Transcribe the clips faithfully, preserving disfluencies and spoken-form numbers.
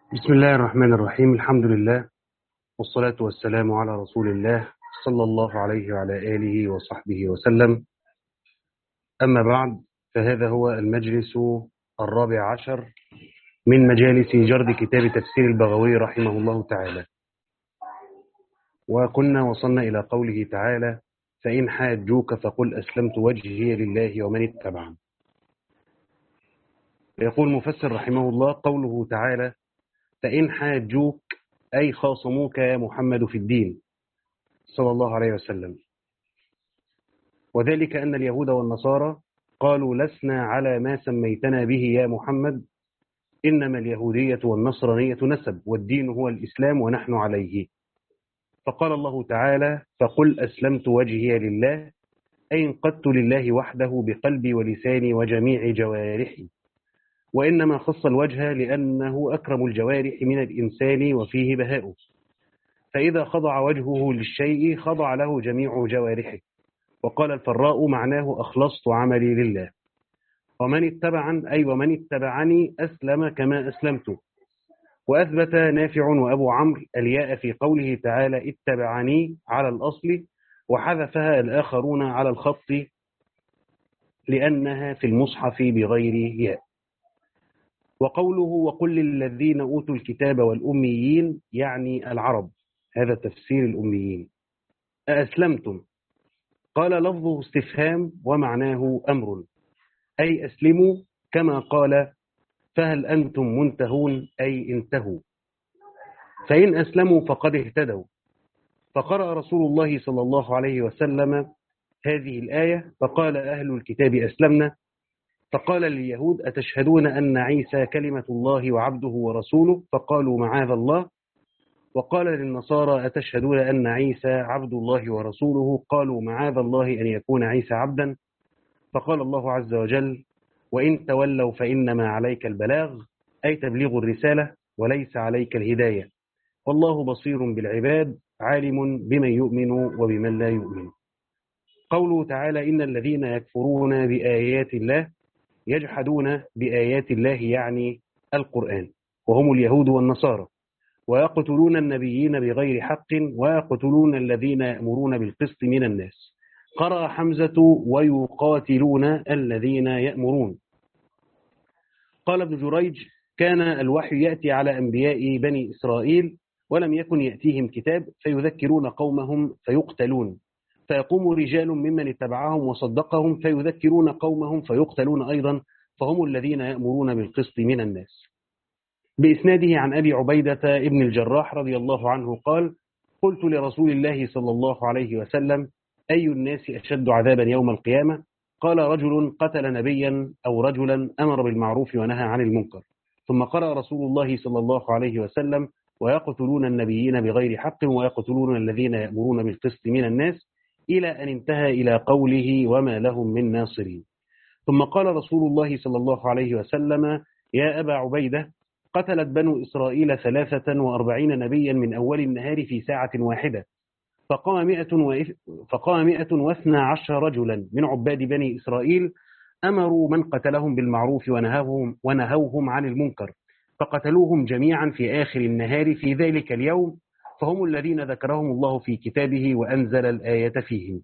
بسم الله الرحمن الرحيم. الحمد لله والصلاة والسلام على رسول الله صلى الله عليه وعلى آله وصحبه وسلم. أما بعد، فهذا هو المجلس الرابع عشر من مجالس جرد كتاب تفسير البغوي رحمه الله تعالى. وكنا وصلنا إلى قوله تعالى: فإن حاجوك فقل أسلمت وجهي لله ومن اتبعني. يقول المفسر رحمه الله: قوله تعالى فإن حاجوك أي خاصموك يا محمد في الدين صلى الله عليه وسلم، وذلك أن اليهود والنصارى قالوا لسنا على ما سميتنا به يا محمد، إنما اليهودية والنصرانية نسب، والدين هو الإسلام ونحن عليه. فقال الله تعالى: فقل أسلمت وجهي لله، أي انقدت لله وحده بقلبي ولساني وجميع جوارحي. وإنما خص الوجه لأنه أكرم الجوارح من الإنسان وفيه بهاؤه، فإذا خضع وجهه للشيء خضع له جميع جوارحه. وقال الفراء معناه أخلصت عملي لله. ومن اتبعن أي ومن اتبعني أسلم كما أسلمت. وأثبت نافع وأبو عمرو الياء في قوله تعالى اتبعني على الأصل، وحذفها الآخرون على الخط لأنها في المصحف بغير ياء. وقوله وقل للذين أوتوا الكتاب والأميين يعني العرب، هذا تفسير الأميين. أأسلمتم؟ قال لفظه استفهام ومعناه أمر، أي أسلموا، كما قال فهل أنتم منتهون أي انتهوا. فإن أسلموا فقد اهتدوا. فقرأ رسول الله صلى الله عليه وسلم هذه الآية فقال أهل الكتاب أسلمنا، فقال لليهود أتشهدون أن عيسى كلمة الله وعبده ورسوله؟ فقالوا معاذ الله. وقال للنصارى أتشهدون أن عيسى عبد الله ورسوله؟ قالوا معاذ الله أن يكون عيسى عبدا. فقال الله عز وجل وإن تولوا فإنما عليك البلاغ، أي تبليغ الرسالة، وليس عليك الهداية، والله بصير بالعباد عالم بمن يؤمن وبمن لا يؤمن. قوله تعالى إن الذين يكفرون بآيات الله يجحدون بآيات الله يعني القرآن، وهم اليهود والنصارى، ويقتلون النبيين بغير حق، ويقتلون الذين يأمرون بالقسط من الناس. قرأ حمزة ويقاتلون الذين يأمرون. قال ابن جريج كان الوحي يأتي على أنبياء بني إسرائيل ولم يكن يأتيهم كتاب فيذكرون قومهم فيقتلون، فيقوم رجال ممن اتبعهم وصدقهم فيذكرون قومهم فيقتلون أيضا، فهم الذين يأمرون بالقسط من الناس. بإسناده عن أبي عبيدة ابن الجراح رضي الله عنه قال قلت لرسول الله صلى الله عليه وسلم أي الناس أشد عذابا يوم القيامة؟ قال رجل قتل نبيا أو رجلا أمر بالمعروف ونهى عن المنكر. ثم قرأ رسول الله صلى الله عليه وسلم ويقتلون النبيين بغير حق ويقتلون الذين يأمرون بالقسط من الناس، إلى أن انتهى إلى قوله وما لهم من ناصرين. ثم قال رسول الله صلى الله عليه وسلم يا أبا عبيدة قتلت بنو إسرائيل ثلاثة وأربعين نبيا من أول النهار في ساعة واحدة، فقام مئة, وإف... فقام مئة واثنى عشر رجلا من عباد بني إسرائيل أمروا من قتلهم بالمعروف ونهوهم, ونهوهم عن المنكر، فقتلوهم جميعا في آخر النهار في ذلك اليوم، فهم الذين ذكرهم الله في كتابه وأنزل الآية فيهم.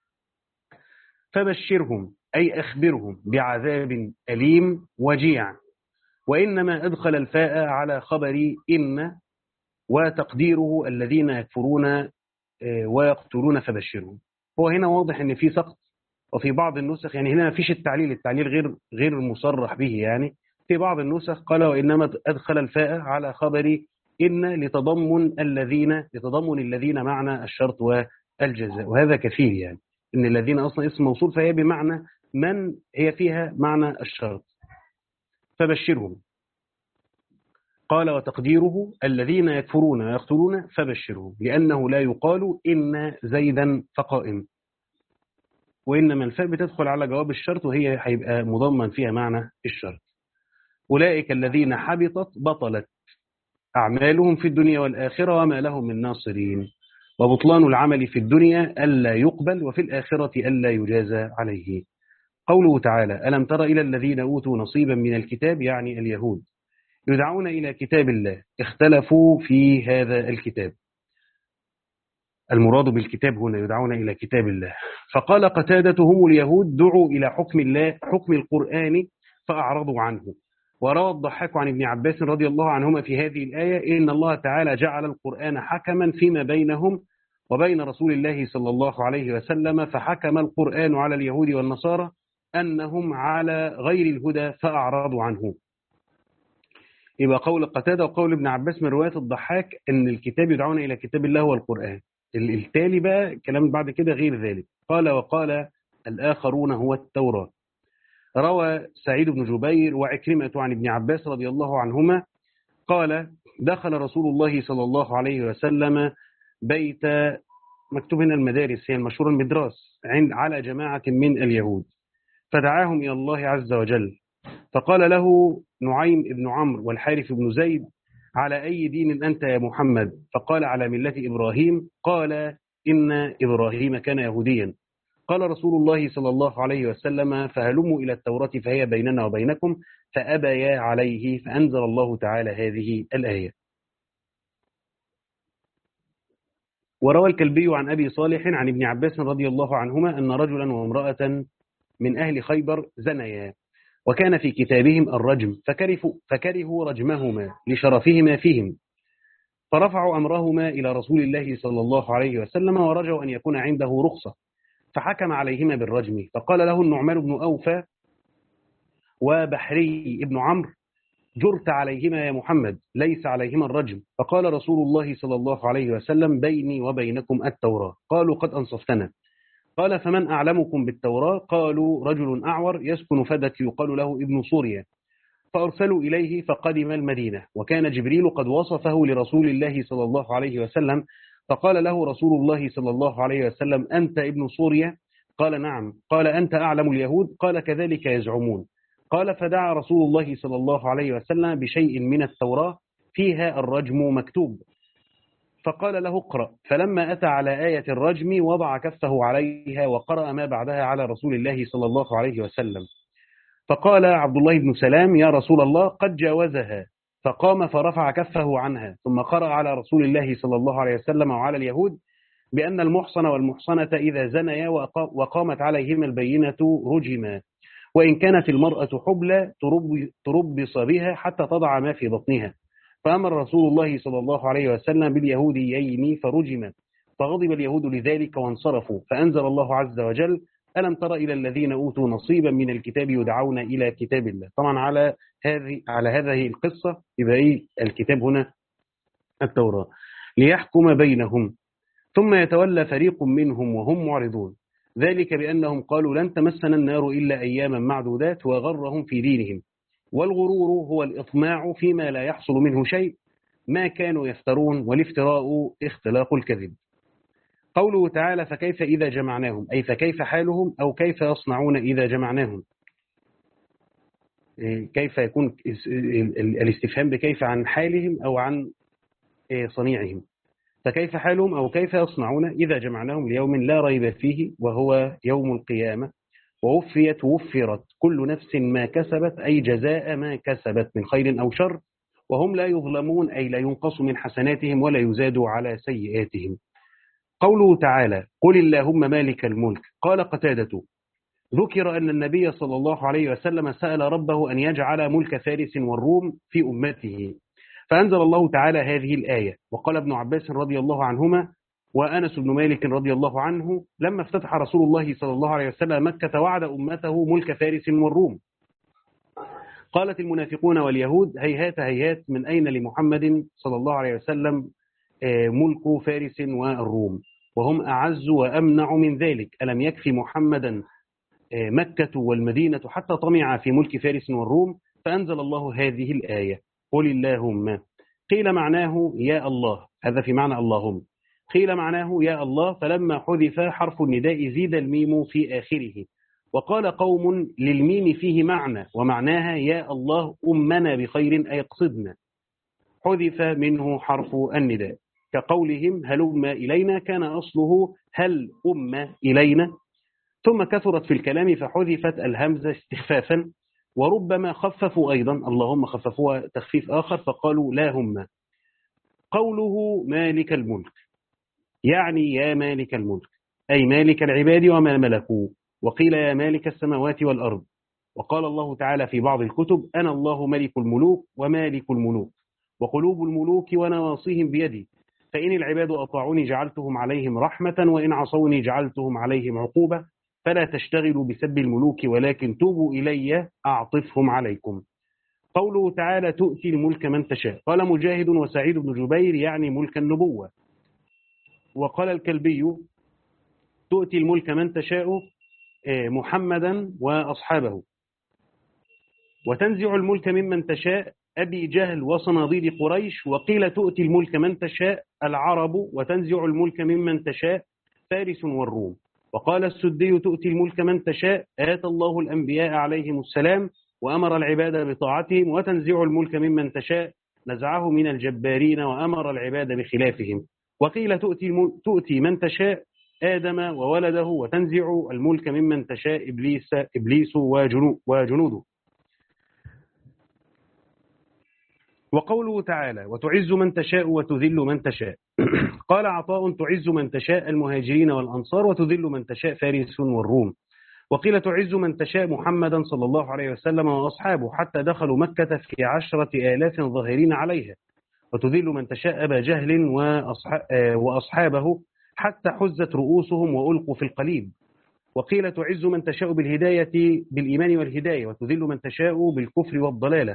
فبشرهم أي أخبرهم بعذاب أليم وجيع. وإنما أدخل الفاء على خبر إن، وتقديره الذين يكفرون ويقتلون فبشرهم. هو هنا واضح ان في سقط، وفي بعض النسخ يعني هنا ما فيش التعليل، التعليل غير غير مصرح به. يعني في بعض النسخ قال وإنما أدخل الفاء على خبر إن لتضمن الذين لتضمن الذين معنى الشرط والجزاء، وهذا كثير، يعني إن الذين أصلا اسم موصول فهي بمعنى من، هي فيها معنى الشرط. فبشرهم قال وتقديره الذين يكفرون ويقتلون فبشرهم، لأنه لا يقال إن زيدا فقائم، وإنما الفاء بتدخل على جواب الشرط وهي هيبقى مضمن فيها معنى الشرط. أولئك الذين حبطت بطلت أعمالهم في الدنيا والآخرة وما لهم من ناصرين. وبطلان العمل في الدنيا ألا يقبل، وفي الآخرة ألا يجازى عليه. قوله تعالى ألم تر إلى الذين أوتوا نصيبا من الكتاب يعني اليهود يدعون إلى كتاب الله اختلفوا في هذا الكتاب. المراد بالكتاب هنا يدعون إلى كتاب الله. فقال قتادة هم اليهود دعوا إلى حكم الله حكم القرآن فأعرضوا عنه. وروى الضحاك عن ابن عباس رضي الله عنهما في هذه الآية إن الله تعالى جعل القرآن حكما فيما بينهم وبين رسول الله صلى الله عليه وسلم، فحكم القرآن على اليهود والنصارى أنهم على غير الهدى فأعرضوا عنه. يبقى قول قتادة وقول ابن عباس من رواية الضحاك أن الكتاب يدعون إلى كتاب الله والقرآن. التالي بقى كلام بعد كده غير ذلك. قال وقال الآخرون هو التوراة. روى سعيد بن جبير وعكرمة عن ابن عباس رضي الله عنهما قال دخل رسول الله صلى الله عليه وسلم بيت، مكتوب هنا المدارس هي المشهورة المدراس، عند على جماعة من اليهود فدعاهم إلى الله عز وجل، فقال له نعيم بن عمرو والحارث بن زيد على أي دين أنت يا محمد؟ فقال على ملة إبراهيم. قال إن إبراهيم كان يهوديا. قال رسول الله صلى الله عليه وسلم فهلموا إلى التوراة فهي بيننا وبينكم، فأبيا عليه، فأنزل الله تعالى هذه الآية. وروى الكلبي عن أبي صالح عن ابن عباس رضي الله عنهما أن رجلا وامرأة من أهل خيبر زنيا وكان في كتابهم الرجم فكرهوا, فكرهوا رجمهما لشرفهما فيهم، فرفعوا أمرهما إلى رسول الله صلى الله عليه وسلم ورجوا أن يكون عنده رخصة، فحكم عليهما بالرجم. فقال له النعمان بن أوفى وبحري بن عمرو جرت عليهما يا محمد، ليس عليهما الرجم. فقال رسول الله صلى الله عليه وسلم بيني وبينكم التوراة. قالوا قد أنصفتنا. قال فمن أعلمكم بالتوراة؟ قالوا رجل أعور يسكن فدك يقال له ابن سوريا. فأرسلوا إليه فقدم المدينة، وكان جبريل قد وصفه لرسول الله صلى الله عليه وسلم، فقال له رسول الله صلى الله عليه وسلم أنت ابن سوريا؟ قال نعم. قال أنت أعلم اليهود؟ قال كذلك يزعمون. قال فدعا رسول الله صلى الله عليه وسلم بشيء من التوراة فيها الرجم مكتوب، فقال له اقرأ. فلما أتى على آية الرجم وضع كفه عليها وقرأ ما بعدها على رسول الله صلى الله عليه وسلم. فقال عبد الله بن سلام يا رسول الله قد جاوزها، فقام فرفع كفه عنها، ثم قرأ على رسول الله صلى الله عليه وسلم وعلى اليهود بأن المحصن والمحصنة إذا زنيا وقامت عليهما البينة رجما، وإن كانت المرأة حبلى تربص بها حتى تضع ما في بطنها. فأمر رسول الله صلى الله عليه وسلم باليهوديين فرجما، فغضب اليهود لذلك وانصرفوا، فأنزل الله عز وجل ألم تر إلى الذين أوتوا نصيبا من الكتاب يدعون إلى كتاب الله. طبعا على هذه على هذه القصة يبقى إيه الكتاب هنا؟ التوراة. ليحكم بينهم ثم يتولى فريق منهم وهم معرضون، ذلك بأنهم قالوا لن تمسنا النار إلا أياما معدودات وغرهم في دينهم، والغرور هو الإطماع فيما لا يحصل منه شيء ما كانوا يفترون، والافتراء اختلاق الكذب. قوله تعالى فكيف إذا جمعناهم، أي فكيف حالهم أو كيف يصنعون إذا جمعناهم. كيف يكون الاستفهام بكيف عن حالهم أو عن صنيعهم. فكيف حالهم أو كيف يصنعون إذا جمعناهم ليوم لا ريب فيه وهو يوم القيامة، ووفيت وفرت كل نفس ما كسبت، أي جزاء ما كسبت من خير أو شر، وهم لا يظلمون، أي لا ينقص من حسناتهم ولا يزاد على سيئاتهم. قوله تعالى قل اللهم مالك الملك. قال قتادة ذكر أن النبي صلى الله عليه وسلم سأل ربه أن يجعل ملك فارس والروم في أمته، فأنزل الله تعالى هذه الآية. وقال ابن عباس رضي الله عنهما وأنس بن مالك رضي الله عنه لما افتتح رسول الله صلى الله عليه وسلم مكة وعد أمته ملك فارس والروم. قالت المنافقون واليهود هيهات هيهات، من أين لمحمد صلى الله عليه وسلم ملك فارس والروم وهم أعز وأمنع من ذلك؟ ألم يكفي محمدا مكة والمدينة حتى طمع في ملك فارس والروم؟ فأنزل الله هذه الآية قل اللهم. قيل معناه يا الله، هذا في معنى اللهم. قيل معناه يا الله، فلما حذف حرف النداء زيد الميم في آخره. وقال قوم للميم فيه معنى ومعناها يا الله أمنا بخير أي اقصدنا، حذف منه حرف النداء كقولهم هلم إلينا، كان أصله هل أم إلينا، ثم كثرت في الكلام فحذفت الهمزة استخفافا وربما خففوا أيضا، اللهم خففوها تخفيف آخر فقالوا لا هم. قوله مالك الملك يعني يا مالك الملك، أي مالك العباد وما ملكوا. وقيل يا مالك السماوات والأرض. وقال الله تعالى في بعض الكتب أنا الله ملك الملوك ومالك الملوك، وقلوب الملوك ونواصيهم بيدي، فإن العباد أطاعوني جعلتهم عليهم رحمة، وإن عصوني جعلتهم عليهم عقوبة، فلا تشتغلوا بسب الملوك ولكن توبوا إلي أعطفهم عليكم. قوله تعالى تؤتي الملك من تشاء، قال مجاهد وسعيد بن جبير يعني ملك النبوة. وقال الكلبي تؤتي الملك من تشاء محمدا وأصحابه، وتنزع الملك ممن تشاء أبي جهل وصناديد قريش. وقيل تؤتي الملك من تشاء العرب، وتنزع الملك ممن تشاء فارس والروم. وقال السدي تؤتي الملك من تشاء آتى الله الأنبياء عليهم السلام وأمر العباد بطاعتهم، وتنزع الملك ممن تشاء نزعه من الجبارين وأمر العباد بخلافهم. وقيل تؤتي, تؤتي من تشاء آدم وولده، وتنزع الملك ممن تشاء إبليس, إبليس وجنوده. وقوله تعالى وتعز من تشاء وتذل من تشاء قال عطاء تعز من تشاء المهاجرين والأنصار، وتذل من تشاء فارس والروم. وقيل تعز من تشاء محمدا صلى الله عليه وسلم وأصحابه حتى دخلوا مكة في عشرة آلاف ظاهرين عليها، وتذل من تشاء أبا جهل وأصحابه حتى حزت رؤوسهم وألقوا في القليب. وقيل تعز من تشاء بالهداية بالإيمان والهداية، وتذل من تشاء بالكفر والضلالة.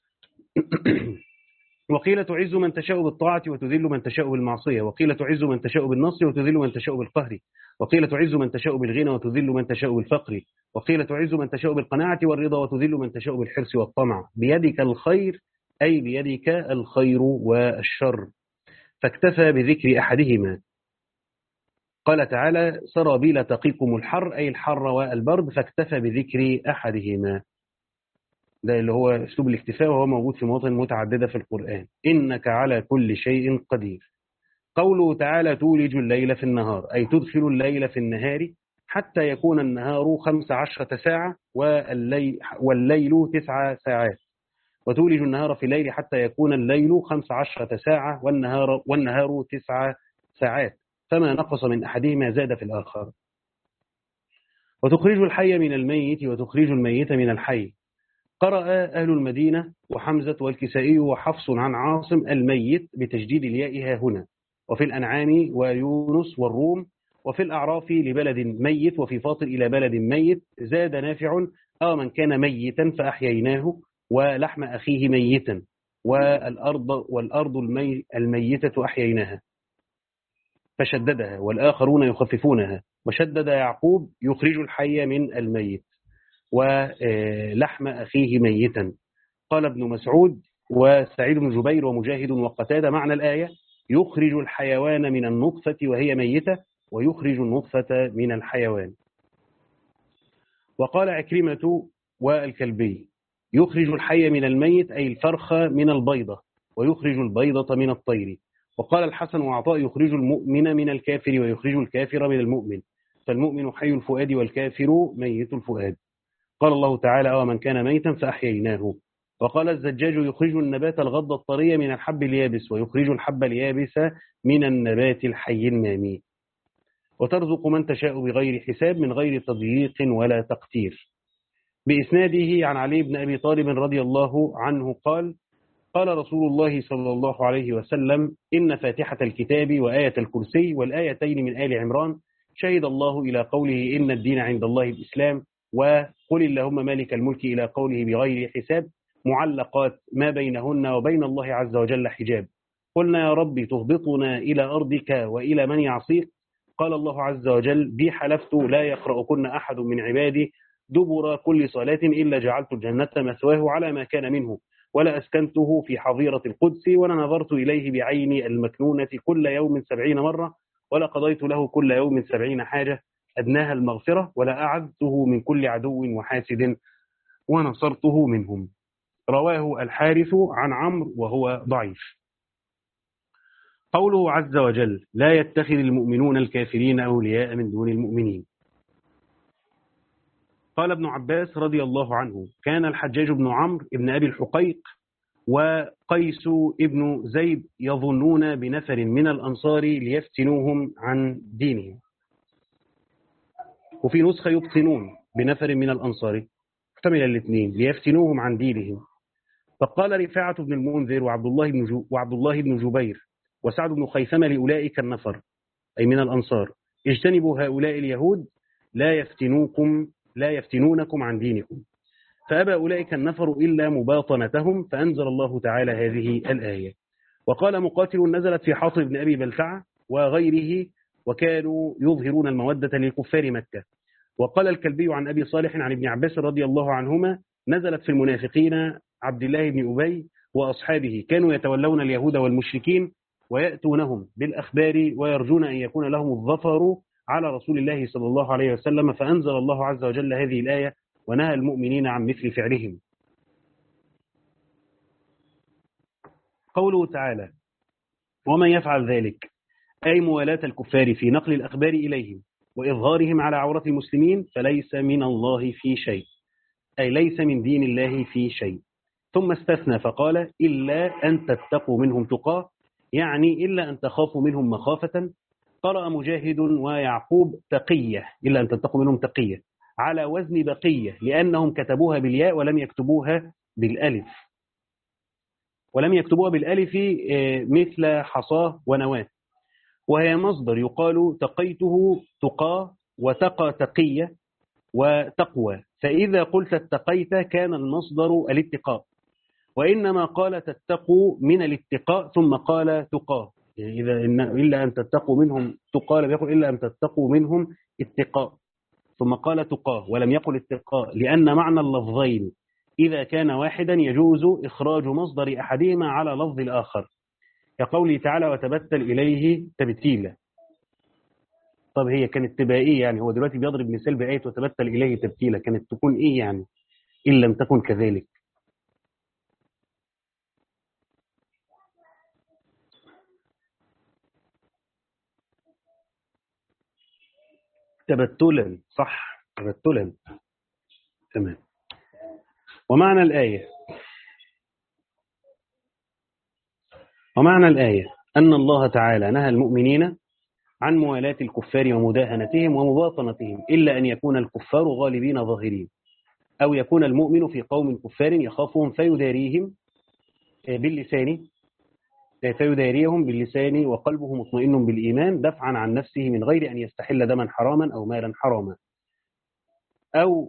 وقيل تعز من تشاء بالطاعة وتذل من تشاء بالمعصية. وقيل تعز من تشاء بالنصر وتذل من تشاء بالقهر. وقيل تعز من تشاء بالغنى وتذل من تشاء بالفقر. وقيل تعز من تشاء بالقناعة والرضا وتذل من تشاء بالحرص والطمع. بيدك الخير أي بيدك الخير والشر، فاكتفى بذكر أحدهما. قال تعالى سرابيل تقيكم الحر أي الحر والبرد، فاكتفى بذكر أحدهما. ده اللي هو أسلوب الاكتفاء، وهو موجود في مواطن متعددة في القرآن. إنك على كل شيء قدير. قوله تعالى تولج الليل في النهار أي تدخل الليل في النهار حتى يكون النهار خمس عشرة ساعة والليل, والليل تسع ساعات، وتولج النهار في الليل حتى يكون الليل خمس عشرة ساعة والنهار, والنهار تسع ساعات، فما نقص من أحدهما زاد في الآخر. وتخرج الحي من الميت وتخرج الميت من الحي. قرأ أهل المدينة وحمزة والكسائي وحفص عن عاصم الميت بتجديد الياء ها هنا، وفي الأنعام ويونس والروم، وفي الأعراف لبلد ميت، وفي فاطر إلى بلد ميت. زاد نافع أو من كان ميتا فأحييناه ولحم أخيه ميتا، والأرض, والأرض المي الميتة أحييناها فشددها، والآخرون يخففونها. وشدد يعقوب يخرج الحي من الميت ولحم أخيه ميتا. قال ابن مسعود وسعيد بن جبير ومجاهد وقتادة معنى الآية يخرج الحيوان من النطفة وهي ميتة، ويخرج النطفة من الحيوان. وقال عكرمة والكلبي يخرج الحي من الميت أي الفرخ من البيضة، ويخرج البيضة من الطير. وقال الحسن وعطاء يخرج المؤمن من الكافر ويخرج الكافر من المؤمن، فالمؤمن حي الفؤاد والكافر ميت الفؤاد. قال الله تعالى أو من كان ميتا فأحييناه. وقال الزجاج يخرج النبات الغض الطري من الحب اليابس، ويخرج الحب اليابس من النبات الحي النامي. وترزق من تشاء بغير حساب من غير تضييق ولا تقتير. بإسناده عن علي بن أبي طالب رضي الله عنه قال قال رسول الله صلى الله عليه وسلم إن فاتحة الكتاب وآية الكرسي والآيتين من آل عمران شهد الله إلى قوله إن الدين عند الله الإسلام، وقل اللهم مالك الملك إلى قوله بغير حساب معلقات ما بينهن وبين الله عز وجل حجاب. قلنا يا ربي تهبطنا إلى أرضك وإلى من يعصيك؟ قال الله عز وجل بي حلفت لا يقرأكن أحد من عبادي دبر كل صلاة إلا جعلت الجنة مثواه على ما كان منه، ولا أسكنته في حظيرة القدس، ولا نظرت إليه بعيني المكنونة كل يوم سبعين مرة، ولا قضيت له كل يوم سبعين حاجة أدناها المغفرة، ولا أعذته من كل عدو وحاسد ونصرته منهم. رواه الحارث عن عمرو وهو ضعيف. قوله عز وجل لا يتخذ المؤمنون الكافرين أولياء من دون المؤمنين. قال ابن عباس رضي الله عنه: كان الحجاج بن عمرو بن أبي الحقيق وقيس ابن زيد يظنون بنفر من الأنصار ليفتنوهم عن دينهم، وفي نسخة يبطنون بنفر من الأنصار، احتمل الاثنين، ليفتنوهم عن دينهم. فقال رفاعة بن المنذر وعبد الله بن جو وعبد الله بن جبير وسعد بن خيثمة لأولئك النفر أي من الأنصار: اجتنبوا هؤلاء اليهود لا يفتنوكم لا يفتنونكم عن دينكم. فأبى أولئك النفر إلا مباطنتهم، فأنزل الله تعالى هذه الآية. وقال مقاتل: نزلت في حاطب بن أبي بلتعة وغيره وكانوا يظهرون المودة لكفار مكة. وقال الكلبي عن أبي صالح عن ابن عباس رضي الله عنهما: نزلت في المنافقين عبد الله بن أبي وأصحابه، كانوا يتولون اليهود والمشركين ويأتونهم بالأخبار ويرجون أن يكون لهم الظفر على رسول الله صلى الله عليه وسلم، فأنزل الله عز وجل هذه الآية ونهى المؤمنين عن مثل فعلهم. قوله تعالى: ومن يفعل ذلك، أي موالاة الكفار في نقل الأخبار إليهم وإظهارهم على عورة المسلمين، فليس من الله في شيء، أي ليس من دين الله في شيء. ثم استثنى فقال: إلا أن تتقوا منهم تقاه، يعني إلا أن تخافوا منهم مخافة. قرأ مجاهد ويعقوب تقية، إلا أن تتقوا منهم تقية، على وزن بقية، لأنهم كتبوها بالياء ولم يكتبوها بالألف ولم يكتبوها بالألف مثل حصاه ونواه، وهي مصدر يقال تقيته تقى وتقى تقية وتقوى، فإذا قلت اتقيت كان المصدر الاتقاء، وإنما قال تتقوا من الاتقاء ثم قال تقاه، يعني إذا إن إلا أن تتقوا منهم تقى لم يقل إلا أن تتقوا منهم اتقاء ثم قال تقاه ولم يقل اتقاء، لأن معنى اللفظين إذا كان واحدا يجوز إخراج مصدر أحدهما على لفظ الآخر، كقوله تعالى: وتبتل إليه تبتيلا. طب هي كانت تبقى إيه يعني؟ هو دلوقتي بيضرب مثال بآية وتبتل إليه تبتيلا، كانت تكون إيه يعني إن لم تكن كذلك؟ تبتلا، صح، تبتلا، تمام. ومعنى الآية ومعنى الآية أن الله تعالى نهى المؤمنين عن موالاة الكفار ومداهنتهم ومباطنتهم، إلا أن يكون الكفار غالبين ظاهرين، أو يكون المؤمن في قوم كفار يخافهم فيداريهم باللسان فيداريهم باللسان وقلبه مطمئن بالإيمان، دفعا عن نفسه من غير أن يستحل دما حراما أو مالا حراما، أو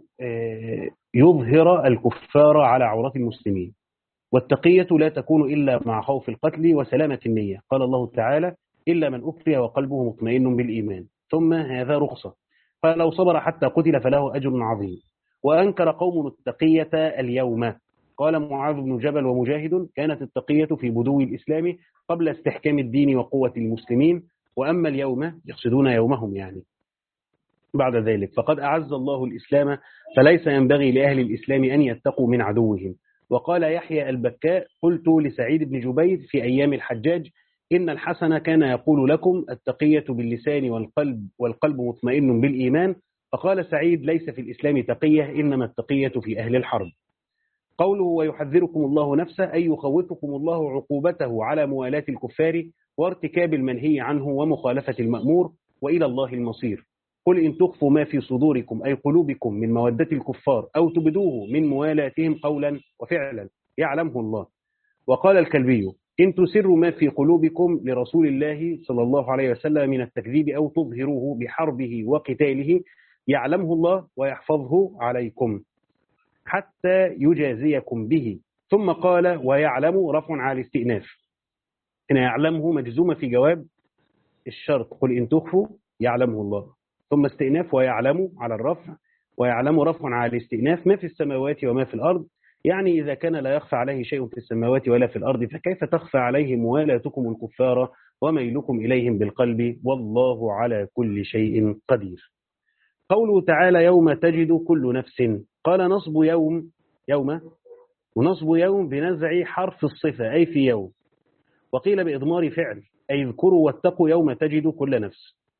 يظهر الكفار على عورات المسلمين. والتقية لا تكون إلا مع خوف القتل وسلامة النية. قال الله تعالى: إلا من أكره وقلبه مطمئن بالإيمان، ثم هذا رخصة، فلو صبر حتى قتل فله أجر عظيم. وأنكر قوم التقية اليوم. قال معاذ بن جبل ومجاهد: كانت التقية في بدو الإسلام قبل استحكام الدين وقوة المسلمين، وأما اليوم يقصدون يومهم يعني بعد ذلك فقد أعز الله الإسلام، فليس ينبغي لأهل الإسلام أن يتقوا من عدوهم. وقال يحيى البكاء: قلت لسعيد بن جبير في أيام الحجاج: إن الحسن كان يقول لكم التقية باللسان والقلب والقلب مطمئن بالإيمان. فقال سعيد: ليس في الإسلام تقية، إنما التقية في أهل الحرب. قوله ويحذركم الله نفسه، أي يخوفكم الله عقوبته على موالاة الكفار وارتكاب المنهي عنه ومخالفة المأمور، وإلى الله المصير. قل إن تخفوا ما في صدوركم أي قلوبكم من مودة الكفار أو تبدوه من موالاتهم قولا وفعلا يعلمه الله. وقال الكلبي: إن تسروا ما في قلوبكم لرسول الله صلى الله عليه وسلم من التكذيب أو تظهروه بحربه وقتاله يعلمه الله ويحفظه عليكم حتى يجازيكم به. ثم قال ويعلم رفع على الاستئناف، هنا يعلمه مجزومة في جواب الشرط، قل إن تخفوا يعلمه الله، ثم استئناف ويعلم على الرفع، ويعلم رفع على الاستئناف ما في السماوات وما في الأرض، يعني إذا كان لا يخفى عليه شيء في السماوات ولا في الأرض فكيف تخفى عليه موالاتكم الكفار وميلكم إليهم بالقلب، والله على كل شيء قدير. قوله تعالى يوم تجد كل نفس، قال نصب يوم يوم ونصب يوم بنزع حرف الصفة أي في يوم، وقيل بإضمار فعل أي اذكروا واتقوا يوم تجد كل نفس.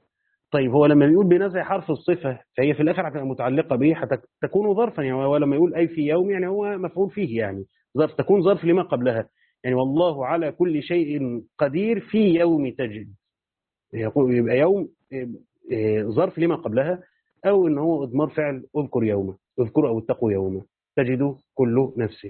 طيب هو لما بيقول بنزع حرف الصفة فهي في الآخر هتبقى متعلقة به، هتكون ظرفا يعني. هو لما يقول أي في يوم يعني هو مفعول فيه يعني، ظرف، تكون ظرف لما قبلها يعني. والله على كل شيء قدير في يوم تجد، يبقى يوم ظرف لما قبلها، أو إن هو إضمار فعل اذكر يوما، اذكر أو اتقوا يوما تجد كل نفس.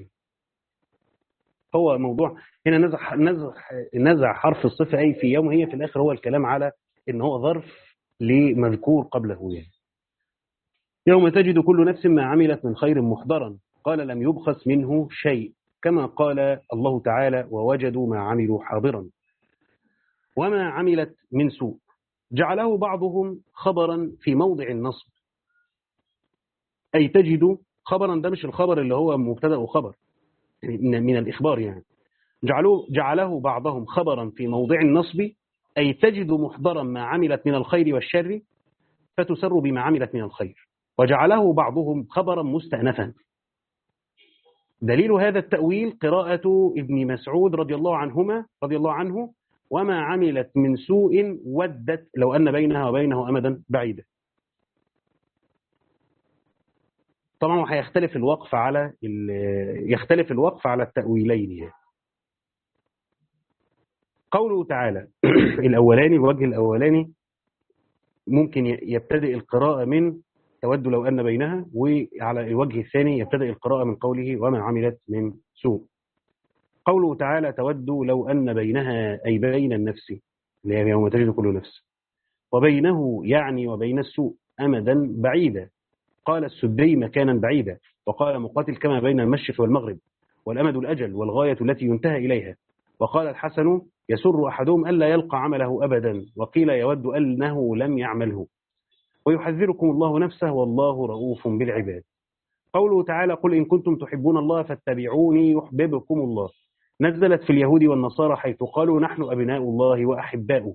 هو موضوع هنا نزع نزع نزع حرف الصفة أي في يوم، هي في الآخر هو الكلام على إن هو ظرف لمذكور قبله يعني. يوم تجد كل نفس ما عملت من خير محضرا قال لم يبخس منه شيء، كما قال الله تعالى ووجدوا ما عملوا حاضرا. وما عملت من سوء جعله بعضهم خبرا في موضع النصب، أي تجد خبرا، ده مش الخبر اللي هو مبتدأ وخبر يعني من الإخبار يعني، جعلوه جعله بعضهم خبرا في موضع النصب، أي تجد محضرا ما عملت من الخير والشر فتسر بما عملت من الخير. وجعله بعضهم خبرا مستأنفا. دليل هذا التأويل قراءة ابن مسعود رضي الله عنهما رضي الله عنه وما عملت من سوء ودت لو أن بينها وبينه أمدا بعيدا. طبعا هيختلف الوقف على يختلف الوقف على التأويلين يعني. قوله تعالى الأولاني، الوجه الأولاني ممكن يبتدئ القراءة من تود لو أن بينها، وعلى الوجه الثاني يبتدئ القراءة من قوله وما عملت من سوء. قوله تعالى تود لو أن بينها أي بين النفس اللي هي يوم تجد كل نفس، وبينه يعني وبين السوء أمدا بعيدا، قال السدي مكانا بعيدا، وقال مقاتل كما بين المشرق والمغرب، والأمد الأجل والغاية التي ينتهى إليها. وقال الحسن يسر أحدهم ألا يلقى عمله أبدا، وقيل يود أنه لم يعمله. ويحذركم الله نفسه والله رؤوف بالعباد. قوله تعالى قل إن كنتم تحبون الله فاتبعوني يحببكم الله، نزلت في اليهود والنصارى حيث قالوا نحن أبناء الله وأحباؤه.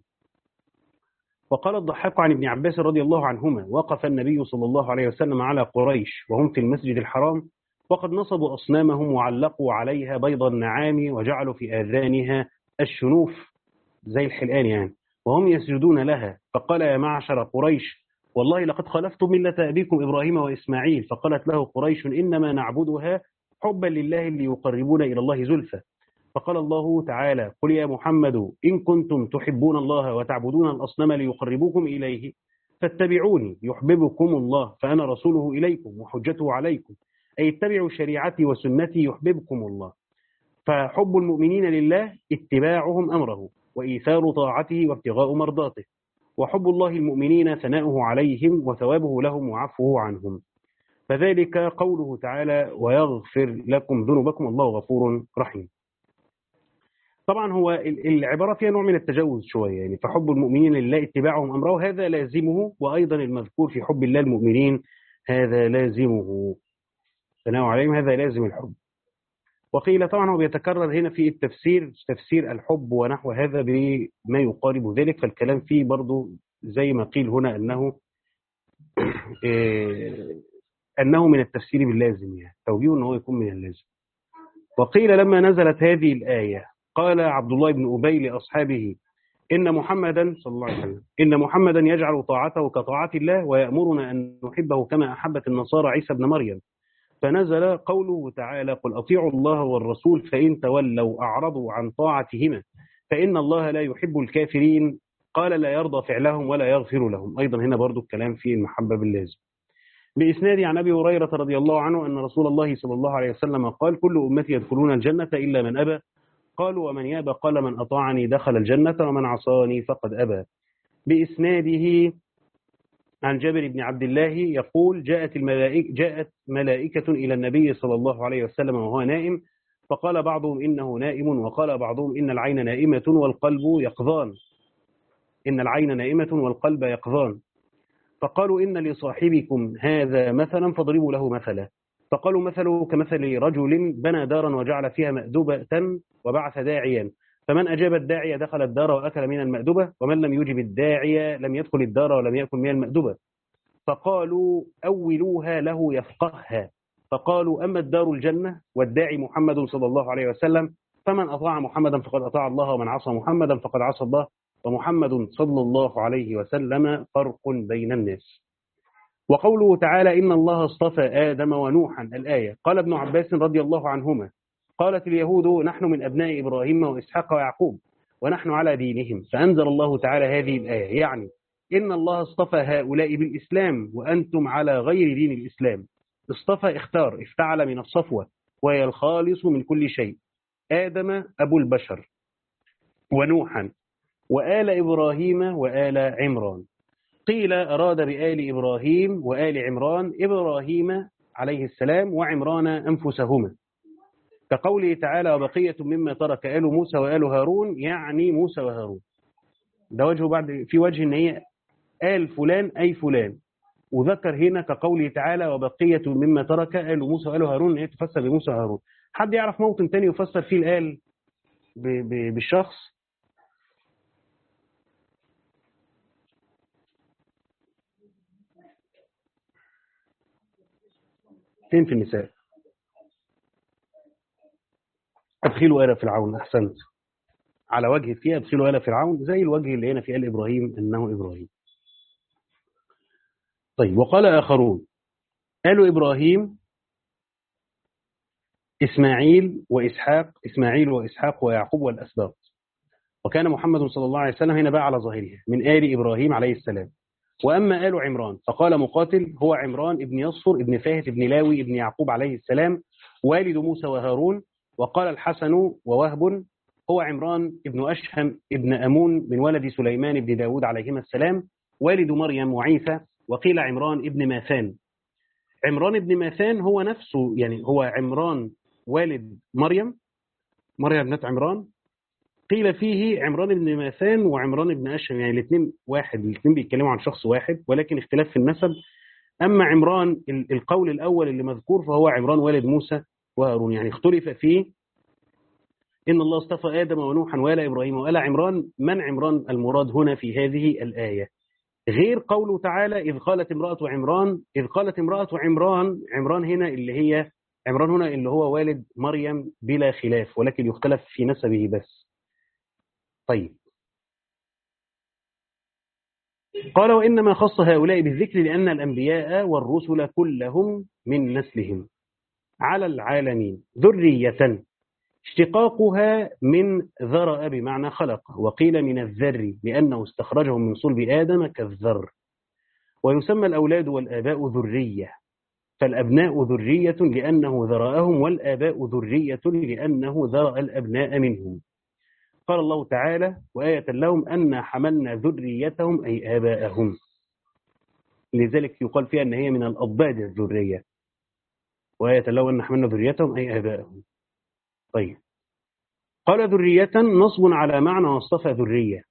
وقال الضحاك عن ابن عباس رضي الله عنهما وقف النبي صلى الله عليه وسلم على قريش وهم في المسجد الحرام وقد نصبوا أصنامهم وعلقوا عليها بيض النعام وجعلوا في آذانها الشنوف زي الحلقان يعني، وهم يسجدون لها. فقال يا معشر قريش والله لقد خلفتم ملة أبيكم إبراهيم وإسماعيل. فقالت له قريش إنما نعبدها حبا لله ليقربون إلى الله زلفى. فقال الله تعالى قل يا محمد إن كنتم تحبون الله وتعبدون الأصنام ليقربوكم إليه فاتبعوني يحببكم الله فأنا رسوله إليكم وحجته عليكم، أي اتبعوا شريعتي وسنتي يحببكم الله. فحب المؤمنين لله اتباعهم أمره وإيثار طاعته وابتغاء مرضاته، وحب الله المؤمنين ثناؤه عليهم وثوابه لهم وعفوه عنهم. فذلك قوله تعالى ويغفر لكم ذنوبكم الله غفور رحيم. طبعا هو العبارة فيها نوع من التجاوز شوية يعني، فحب المؤمنين لله اتباعهم أمره هذا لازمه، وأيضا المذكور في حب الله المؤمنين هذا لازمه، ثناؤه عليهم هذا لازم الحب. وقيل طبعا هو بيتكرر هنا في التفسير تفسير الحب ونحو هذا بما يقارب ذلك، فالكلام فيه برضو زي ما قيل هنا أنه أنه من التفسير باللازم يعني، توجيه أنه يكون من اللازم. وقيل لما نزلت هذه الآية قال عبد الله بن أبي لأصحابه إن محمدا صلى الله عليه وسلم إن محمدا يجعل طاعته كطاعة الله ويأمرنا أن نحبه كما أحبت النصارى عيسى بن مريم. فنزل قوله تعالى قل أطيعوا الله والرسول فإن تولوا أعرضوا عن طاعتهما فإن الله لا يحب الكافرين، قال لا يرضى فعلهم ولا يغفر لهم. أيضا هنا برضو الكلام في المحبة باللازم. بإسناد عن أبي هريرة رضي الله عنه أن رسول الله صلى الله عليه وسلم قال كل أمتي يدخلون الجنة إلا من أبى. قالوا ومن يابى؟ قال من أطاعني دخل الجنة ومن عصاني فقد أبى. بإسناده عن جابر بن عبد الله يقول جاءت الملائكة جاءت ملائكة إلى النبي صلى الله عليه وسلم وهو نائم، فقال بعضهم إنه نائم، وقال بعضهم إن العين نائمة والقلب يقظان إن العين نائمة والقلب يقظان. فقالوا إن لصاحبكم هذا مثلا فاضربوا له مثلا. فقالوا مثله كمثل رجل بنى دارا وجعل فيها مأدبة وبعث داعيا، فمن أجاب الداعية دخل الدار وأكل من المأدبة، ومن لم يجب الداعية لم يدخل الدار ولم يأكل من المأدبة. فقالوا أولوها له يفقهها. فقالوا أما الدار الجنة والداعي محمد صلى الله عليه وسلم، فمن أطاع محمدا فقد أطاع الله ومن عصى محمدا فقد عصى الله. ومحمد صلى الله عليه وسلم فرق بين الناس. وقوله تعالى إن الله اصطفى آدم ونوحا الآية. قال ابن عباس رضي الله عنهما قالت اليهود نحن من أبناء إبراهيم وإسحاق ويعقوب ونحن على دينهم، فأنزل الله تعالى هذه الآية، يعني إن الله اصطفى هؤلاء بالإسلام وأنتم على غير دين الإسلام. اصطفى اختار، افتعل من الصفوة وهي الخالص من كل شيء. آدم أبو البشر، ونوحا، وآل إبراهيم وآل عمران. قيل أراد بآل إبراهيم وآل عمران إبراهيم عليه السلام وعمران أنفسهما، كقوله تعالى وبقية مما ترك آل موسى وآل هارون، يعني موسى وهارون. ده وجهه بعد في وجه ان هي آل فلان أي فلان، وذكر هنا كقوله تعالى وبقية مما ترك آل موسى وآل هارون، هي تفسر بموسى وهارون. حد يعرف موطن تاني يفسر فيه الآل بالشخص؟ فين في النساء؟ أدخلوا آل فرعون، أحسنت، على وجه فيها أدخلوا آل فرعون زي الوجه اللي هنا في آل إبراهيم أنه إبراهيم. طيب، وقال آخرون آل إبراهيم إسماعيل وإسحاق، إسماعيل وإسحاق ويعقوب والأسباط، وكان محمد صلى الله عليه وسلم هنا بقى على ظاهرها من آل إبراهيم عليه السلام. وأما آل عمران فقال مقاتل هو عمران ابن يصفر ابن فاهت ابن لاوي ابن يعقوب عليه السلام والد موسى وهارون. وقال الحسن ووهب هو عمران ابن أشهم ابن أمون من ولد سليمان ابن داود عليهما السلام والد مريم وعيسى. وقيل عمران ابن ماثان. عمران ابن ماثان هو نفسه، يعني هو عمران والد مريم، مريم ابنة عمران. قيل فيه عمران بن ماثان وعمران بن أشهم، يعني الاثنين واحد، الاثنين بيتكلموا عن شخص واحد ولكن اختلاف في النسب. أما عمران القول الأول اللي مذكور فهو عمران والد موسى وهارون، يعني اختلف فيه إن الله اصطفى آدم ونوحا وآل إبراهيم وآل عمران. من عمران المراد هنا في هذه الآية؟ غير قوله تعالى إذ قالت امرأة عمران، إذ قالت امرأة عمران، عمران هنا اللي هي عمران هنا اللي هو والد مريم بلا خلاف، ولكن يختلف في نسبه بس. طيب، قال وإنما خص هؤلاء بالذكر لأن الأنبياء والرسل كلهم من نسلهم على العالمين ذرية، اشتقاقها من ذرأ بمعنى خلق، وقيل من الذر لأنه استخرجهم من صلب آدم كالذر. ويسمى الأولاد والآباء ذرية، فالأبناء ذرية لأنه ذرأهم، والآباء ذرية لأنه ذرأ الأبناء منهم. قال الله تعالى وآية لهم أن حملنا ذريتهم أي آباءهم، لذلك يقال فيها أن هي من الأضداد الذرية، وآية لهم أن حملنا ذريتهم أي آباءهم. طيب، قال ذرية نصب على معنى واصطفى ذرية،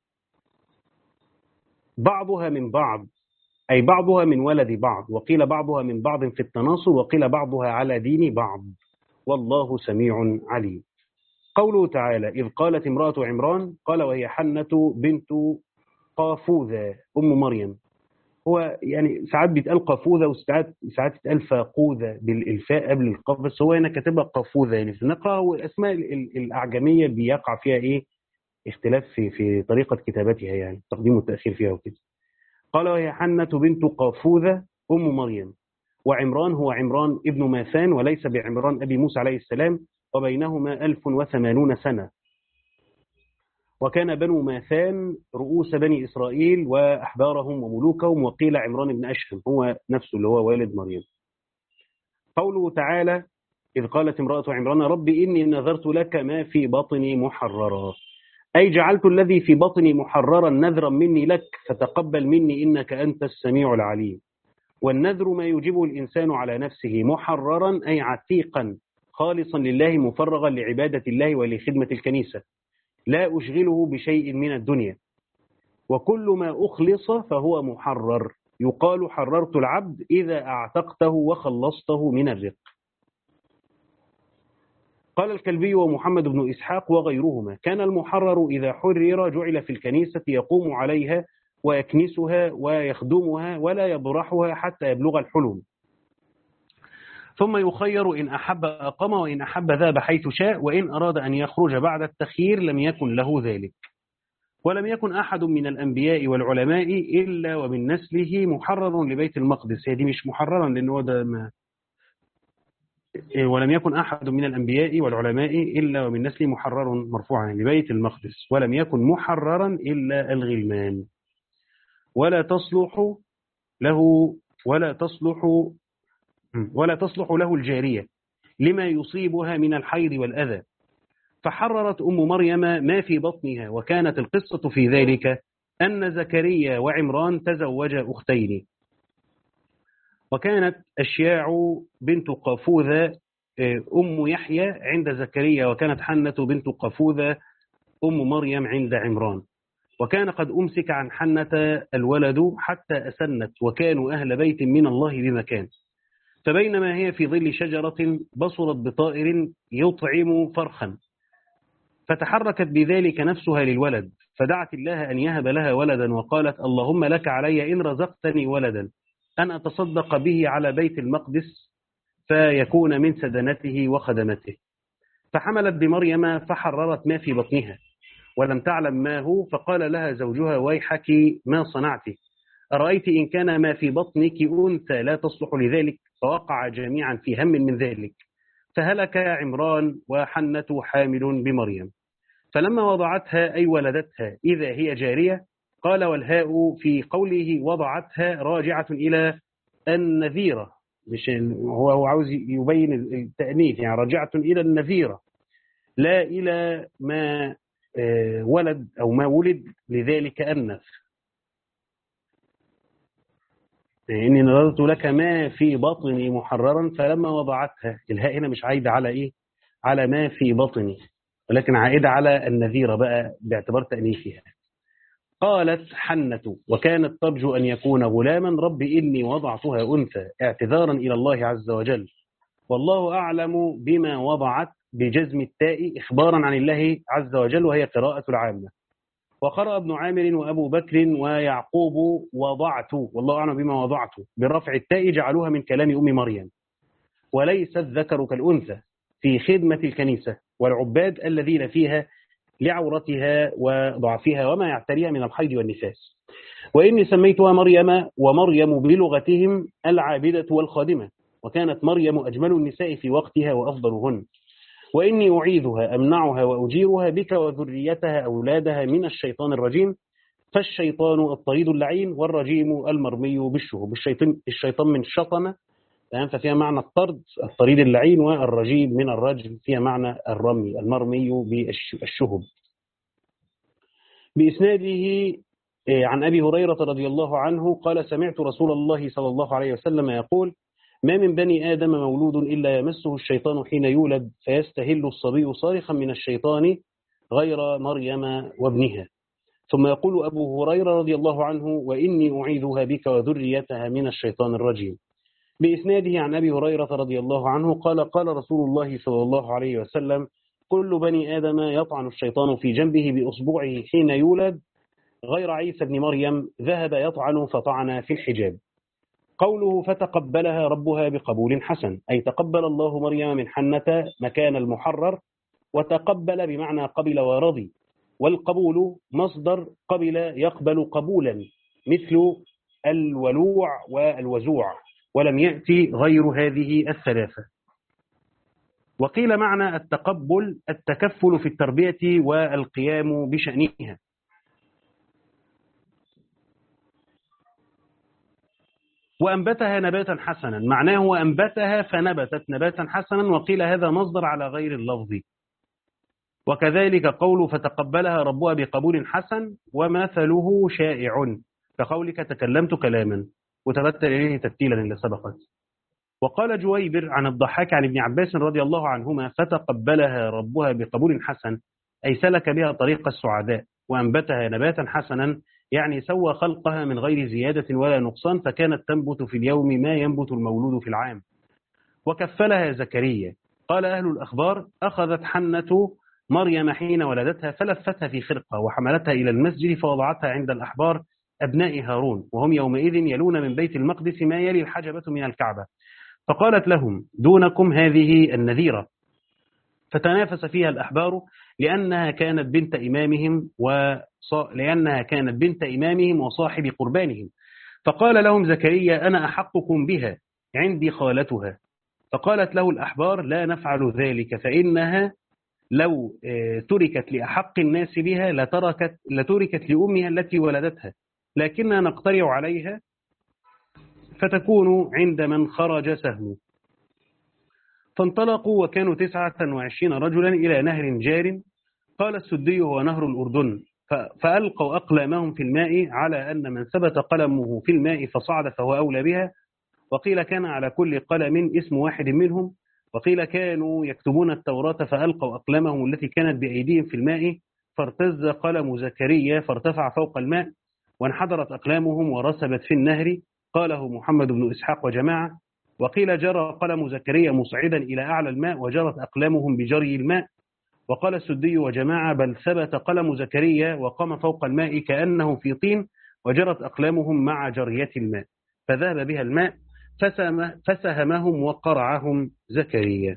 بعضها من بعض أي بعضها من ولد بعض، وقيل بعضها من بعض في التناصر، وقيل بعضها على دين بعض، والله سميع عليم. قوله تعالى إذ قالت امرأة عمران، قال وهي حنة بنت قافوذة أم مريم. هو يعني ساعات بيتقال قافوذة وساعات ساعات بيتقال فاقوذة بالإلفاء قبل القاف، بس هو هنا كاتبها قافوذة يعني في النقرة. والأسماء الأعجمية بيقع فيها إيه اختلاف في في طريقة كتابتها، يعني تقديم والتأخير فيها وكده. قال وهي حنة بنت قافوذة أم مريم. وعمران هو عمران ابن ماثان وليس بعمران أبي موسى عليه السلام، وبينهما ألف وثمانون سنة. وكان بنو ماثان رؤوس بني إسرائيل وأحبارهم وملوكهم. وقيل عمران بن أشهم هو نفسه اللي هو والد مريم. قوله تعالى إذ قالت امرأة عمران رب إني نذرت لك ما في بطني محررا، أي جعلت الذي في بطني محررا نذرا مني لك فتقبل مني إنك أنت السميع العليم. والنذر ما يجبه الإنسان على نفسه محررا أي عتيقا خالصا لله مفرغا لعبادة الله ولخدمة الكنيسة، لا أشغله بشيء من الدنيا. وكل ما أخلص فهو محرر، يقال حررت العبد إذا أعتقته وخلصته من الرق. قال الكلبي ومحمد بن إسحاق وغيرهما كان المحرر إذا حرر جعل في الكنيسة يقوم عليها ويكنسها ويخدمها ولا يبرحها حتى يبلغ الحلم، ثم يخير إن أحب أقام وإن أحب ذهب حيث شاء، وإن أراد أن يخرج بعد التخيير لم يكن له ذلك. ولم يكن أحد من الأنبياء والعلماء إلا ومن نسله محرر لبيت المقدس. هي دي مش محررا لأنه ده ما ولم يكن أحد من الأنبياء والعلماء إلا ومن نسله محرر مرفوعا لبيت المقدس، ولم يكن محررا إلا الغلمان. ولا تصلح له ولا تصلح ولا تصلح له الجارية لما يصيبها من الحيض والأذى، فحررت أم مريم ما في بطنها. وكانت القصة في ذلك أن زكريا وعمران تزوجا أختين، وكانت أشياع بنت قافوذة أم يحيى عند زكريا، وكانت حنة بنت قافوذة أم مريم عند عمران. وكان قد أمسك عن حنة الولد حتى أسنت، وكانوا أهل بيت من الله بمكان. فبينما هي في ظل شجرة بصرت بطائر يطعم فرخا، فتحركت بذلك نفسها للولد، فدعت الله أن يهب لها ولدا، وقالت اللهم لك علي إن رزقتني ولدا أن أتصدق به على بيت المقدس فيكون من سدنته وخدمته. فحملت بمريم فحررت ما في بطنها ولم تعلم ما هو، فقال لها زوجها ويحك ما صنعت، أرأيت إن كان ما في بطنك أنثى لا تصلح لذلك؟ فوقع جميعا في هم من ذلك، فهلك عمران وحنة حامل بمريم. فلما وضعتها أي ولدتها إذا هي جارية. قال والهاء في قوله وضعتها راجعة إلى النذيرة، مش هو هو عاوز يبين التأنيث، يعني راجعة إلى النذيرة لا إلى ما ولد أو ما ولد لذلك أنث. إني نظرت لك ما في بطني محررا فلما وضعتها، الهاء هنا مش عايدة على إيه؟ على ما في بطني، ولكن عائدة على النذيرة بقى باعتبار تأنيثها. قالت حنة وكانت ترجو أن يكون غلاما رب إني وضعتها أنثى اعتذارا إلى الله عز وجل، والله أعلم بما وضعت بجزم التاء إخبارا عن الله عز وجل، وهي قراءة العامة. وقرأ ابن عامر وأبو بكر ويعقوب وضعت والله أعلم بما وضعت برفع التاء، جعلوها من كلام أم مريم. وليس الذكر كالأنثى في خدمة الكنيسة والعباد الذين فيها لعورتها وضعفها وما يعتريها من الحيض والنفاس. وإني سميتها مريم، ومريم بلغتهم العابدة والخادمة، وكانت مريم أجمل النساء في وقتها وأفضلهن. وإني أعيذها أمنعها وأجيرها بك وذريتها أولادها من الشيطان الرجيم. فالشيطان الطريد اللعين، والرجيم المرمي بالشهب. الشيطان من شطن ففيها معنى الطرد الطريد اللعين، والرجيم من الرجم فيها معنى الرمي المرمي بالشهب. بإسناده عن أبي هريرة رضي الله عنه قال سمعت رسول الله صلى الله عليه وسلم يقول ما من بني آدم مولود إلا يمسه الشيطان حين يولد فيستهل الصبي صارخا من الشيطان غير مريم وابنها. ثم يقول أبو هريرة رضي الله عنه وإني أعيذها بك وذريتها من الشيطان الرجيم. بإسناده عن أبي هريرة رضي الله عنه قال قال رسول الله صلى الله عليه وسلم كل بني آدم يطعن الشيطان في جنبه بأصبعه حين يولد غير عيسى بن مريم ذهب يطعن فطعن في الحجاب. قوله فتقبلها ربها بقبول حسن، أي تقبل الله مريم من حنة مكان المحرر، وتقبل بمعنى قبل ورضي، والقبول مصدر قبل يقبل قبولا مثل الولوع والوزوع، ولم يأتي غير هذه الثلاثة. وقيل معنى التقبل التكفل في التربية والقيام بشأنها. وأنبتها نباتا حسنا، معناه وأنبتها فنبتت نباتا حسنا، وقيل هذا مصدر على غير اللفظ. وكذلك قول فتقبلها ربها بقبول حسن ومثله شائع كقولك تكلمت كلاما، وتبتل إليه تبتيلا اللي سبقت. وقال جويبر عن الضحاك عن ابن عباس رضي الله عنهما فتقبلها ربها بقبول حسن أي سلك بها طريق السعداء، وأنبتها نباتا حسنا يعني سوى خلقها من غير زيادة ولا نقصان، فكانت تنبت في اليوم ما ينبت المولود في العام. وكفلها زكريا. قال أهل الأخبار أخذت حنة مريم حين ولدتها فلفتها في خرقة وحملتها إلى المسجد فوضعتها عند الأحبار أبناء هارون، وهم يومئذ يلون من بيت المقدس ما يلي الحجبة من الكعبة، فقالت لهم دونكم هذه النذيرة، فتنافس فيها الأحبار لأنها كانت بنت إمامهم وص... لأنها كانت بنت إمامهم وصاحب قربانهم. فقال لهم زكريا: أنا أحقكم بها، عندي خالتها. فقالت له الأحبار: لا نفعل ذلك، فإنها لو تركت لأحق الناس بها لتركت لتركت لأمها التي ولدتها، لكننا نقترع عليها فتكون عند من خرج سهمه. فانطلقوا وكانوا تسعة وعشرين رجلا إلى نهر جار، قال السدي: هو نهر الأردن. فألقوا أقلامهم في الماء، على أن من ثبت قلمه في الماء فصعد فهو أولى بها. وقيل كان على كل قلم اسم واحد منهم، وقيل كانوا يكتبون التوراة فألقوا أقلامهم التي كانت بأيديهم في الماء، فارتز قلم زكريا فارتفع فوق الماء، وانحدرت أقلامهم ورسبت في النهر. قاله محمد بن إسحاق وجماعة. وقيل جرى قلم زكريا مصعدا إلى أعلى الماء وجرت أقلامهم بجري الماء. وقال السدي وجماعة: بل ثبت قلم زكريا وقام فوق الماء كأنه في طين، وجرت أقلامهم مع جرية الماء، فذهب بها الماء فسهمهم وقرعهم زكريا.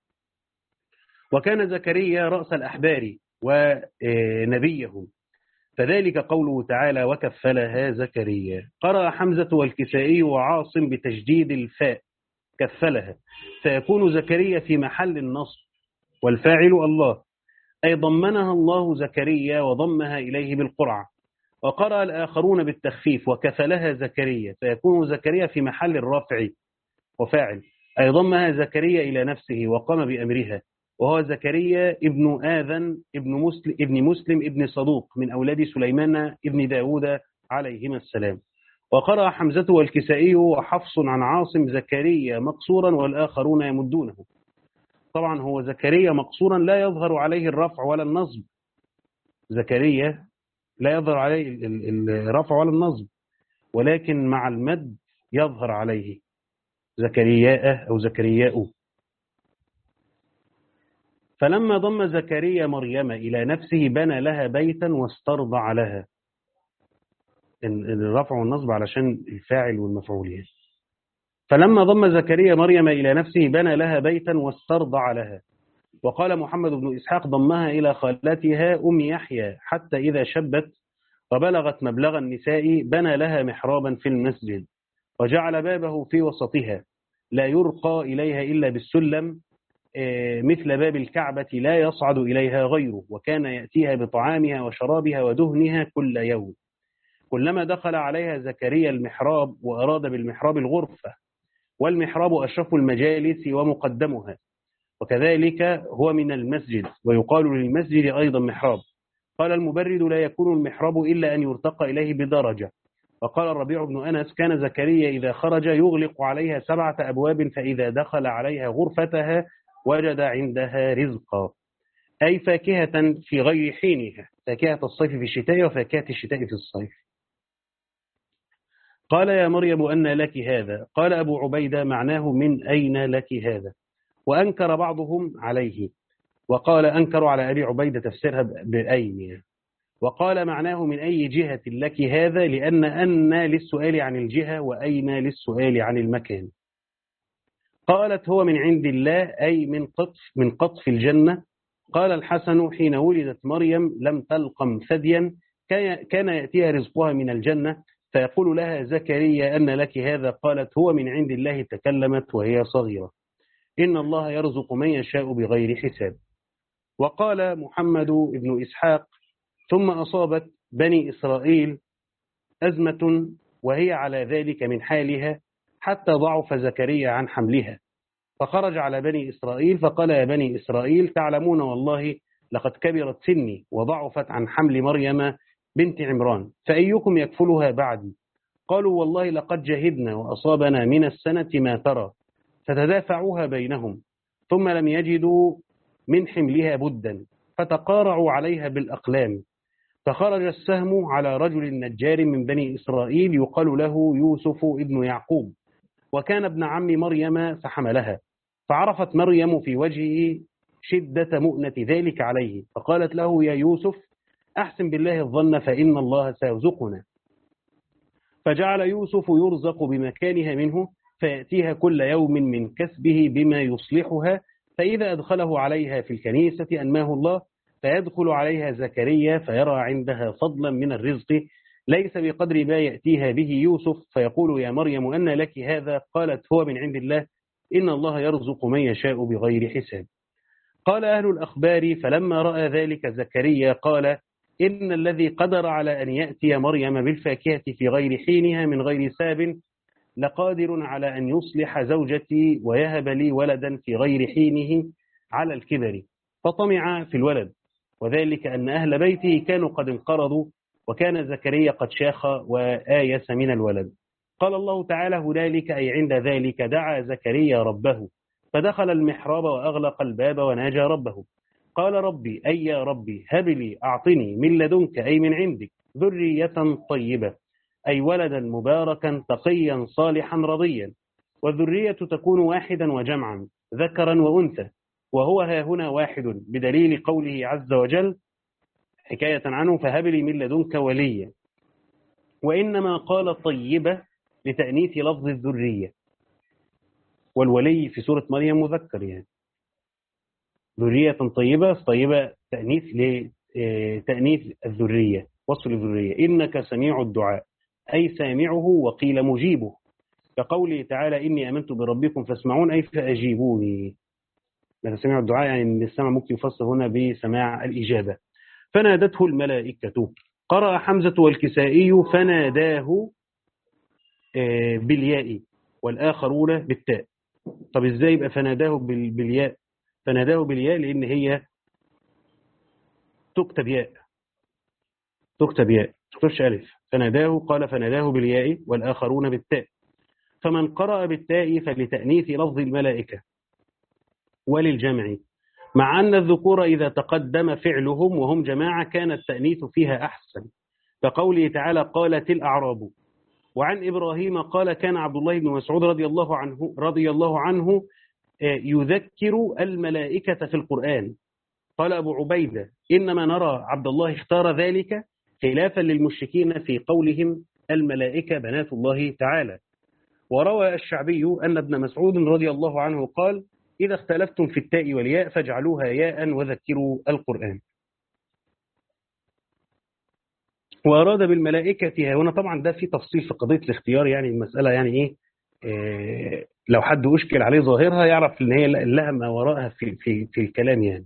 وكان زكريا رأس الأحبار ونبيهم، فذلك قوله تعالى: وكفلها زكريا. قرأ حمزة والكسائي وعاصم بتجديد الفاء كفلها، فيكون زكريا في محل النصب، والفاعل الله، أي ضمنها الله زكريا وضمها إليه بالقرعة. وقرأ الآخرون بالتخفيف وكفلها زكريا، فيكون زكريا في محل الرفع وفاعل، أي ضمها زكريا إلى نفسه وقام بأمرها، وهو زكريا ابن آذن ابن مسلم ابن مسلم ابن صدوق من أولاد سليمان ابن داود عليهما السلام. وقرأ حمزة والكسائي وحفص عن عاصم زكريا مقصورا والآخرون يمدونه. طبعا هو زكريا مقصورا لا يظهر عليه الرفع ولا النصب، زكريا لا يظهر عليه الرفع ولا النصب، ولكن مع المد يظهر عليه زكرياء أو زكرياء. فلما ضم زكريا مريم إلى نفسه بنى لها بيتا واسترضع لها. الرفع والنصب علشان الفاعل والمفعول. فلما ضم زكريا مريم إلى نفسه بنى لها بيتا واسترضع لها. وقال محمد بن إسحاق: ضمها إلى خالتها أم يحيى حتى إذا شبت وبلغت مبلغ النساء بنى لها محرابا في المسجد، وجعل بابه في وسطها لا يرقى إليها إلا بالسلم، مثل باب الكعبة لا يصعد إليها غيره، وكان يأتيها بطعامها وشرابها ودهنها كل يوم. كلما دخل عليها زكريا المحراب وأراد بالمحراب الغرفة، والمحراب أشرف المجالس ومقدمها، وكذلك هو من المسجد، ويقال للمسجد أيضا محراب. قال المبرد: لا يكون المحراب إلا أن يرتقى إليه بدرجة. وقال الربيع بن أنس: كان زكريا إذا خرج يغلق عليها سبعة أبواب، فإذا دخل عليها غرفتها وجد عندها رزقا، أي فاكهة في غير حينها، فاكهة الصيف في الشتاء وفاكهة الشتاء في الصيف. قال: يا مريم أن لك هذا؟ قال أبو عبيدة: معناه من أين لك هذا؟ وأنكر بعضهم عليه، وقال أنكر على أبي عبيدة تفسيرها بأين، وقال معناه من أي جهة لك هذا، لأن أن للسؤال عن الجهة وأين للسؤال عن المكان. قالت: هو من عند الله، أي من قطف من قطف الجنة. قال الحسن: حين ولدت مريم لم تلقم ثديا، كان يأتيها رزقها من الجنة، فيقول لها زكريا: أن لك هذا؟ قالت: هو من عند الله، تكلمت وهي صغيرة. إن الله يرزق من يشاء بغير حساب. وقال محمد بن إسحاق: ثم أصابت بني إسرائيل أزمة وهي على ذلك من حالها، حتى ضعف زكريا عن حملها، فخرج على بني إسرائيل فقال: يا بني إسرائيل، تعلمون والله لقد كبرت سني وضعفت عن حمل مريم بنت عمران، فأيكم يكفلها بعدي؟ قالوا: والله لقد جهدنا وأصابنا من السنة ما ترى، فتدافعوها بينهم، ثم لم يجدوا من حملها بدا، فتقارعوا عليها بالأقلام، فخرج السهم على رجل نجار من بني إسرائيل يقال له يوسف ابن يعقوب، وكان ابن عم مريم، فحملها. فعرفت مريم في وجهه شدة مؤنة ذلك عليه، فقالت له: يا يوسف، أحسن بالله الظن فإن الله سيرزقنا. فجعل يوسف يرزق بمكانها منه، فيأتيها كل يوم من كسبه بما يصلحها، فإذا أدخله عليها في الكنيسة أنماه الله، فيدخل عليها زكريا فيرى عندها فضلا من الرزق ليس بقدر ما يأتيها به يوسف، فيقول يا مريم أن لك هذا؟ قالت هو من عند الله، إن الله يرزق من يشاء بغير حساب. قال أهل الأخبار فلما رأى ذلك زكريا قال إن الذي قدر على أن يأتي مريم بالفاكهة في غير حينها من غير ساب لقادر على أن يصلح زوجتي ويهب لي ولدا في غير حينه على الكبر. فطمع في الولد، وذلك أن أهل بيته كانوا قد انقرضوا، وكان زكريا قد شاخ وآيس من الولد. قال الله تعالى هنالك أي عند ذلك دعا زكريا ربه فدخل المحراب وأغلق الباب وناجى ربه قال ربي أي يا ربي هب لي أعطني من لدنك أي من عندك ذرية طيبة أي ولدا مباركا تقيا صالحا رضيا. والذرية تكون واحدا وجمعا ذكرا وأنثى، وهو ها هنا واحد بدليل قوله عز وجل حكاية عنه فهب لي من لدنك وليا. وإنما قال طيبة لتأنيث لفظ الذرية، والولي في سورة مريم مذكر، يعني ذرية طيبة طيبة تأنيث لتأنيث الذرية وصل الذرية. إنك سميع الدعاء أي سامعه وقيل مجيبه، كقوله تعالى إني أمنت بربكم فاسمعون أي فأجيبوني. لك سميع الدعاء يعني أن السمع ممكن يفسر هنا بسماع الإجابة. فنادته الملائكة. قرأ حمزة والكسائي فناداه بالياء والآخرون بالتاء. طب إزاي يبقى فناداه بالياء؟ فناداه بالياء لأن هي تكتب ياء تكتب ياء تكتبش ألف. فناداه قال فناداه بالياء والآخرون بالتاء. فمن قرأ بالتاء فلتأنيث لفظ الملائكة وللجمع، مع أن الذكور إذا تقدم فعلهم وهم جماعة كان التأنيث فيها أحسن، فقوله تعالى قالت الأعراب. وعن إبراهيم قال كان عبد الله بن مسعود رضي الله عنه رضي الله عنه يذكر الملائكة في القرآن. قال أبو عبيدة إنما نرى عبد الله اختار ذلك خلافا للمشركين في قولهم الملائكة بنات الله تعالى. وروى الشعبي أن ابن مسعود رضي الله عنه قال إذا اختلفتم في التاء والياء فاجعلوها ياء وذكروا القرآن. وأراد بالملائكة هنا، طبعا ده في تفصيل في قضية الاختيار، يعني المسألة يعني إيه, إيه لو حد أشكل عليه ظاهرها يعرف إن هي لها ما وراءها في, في, في الكلام يعني.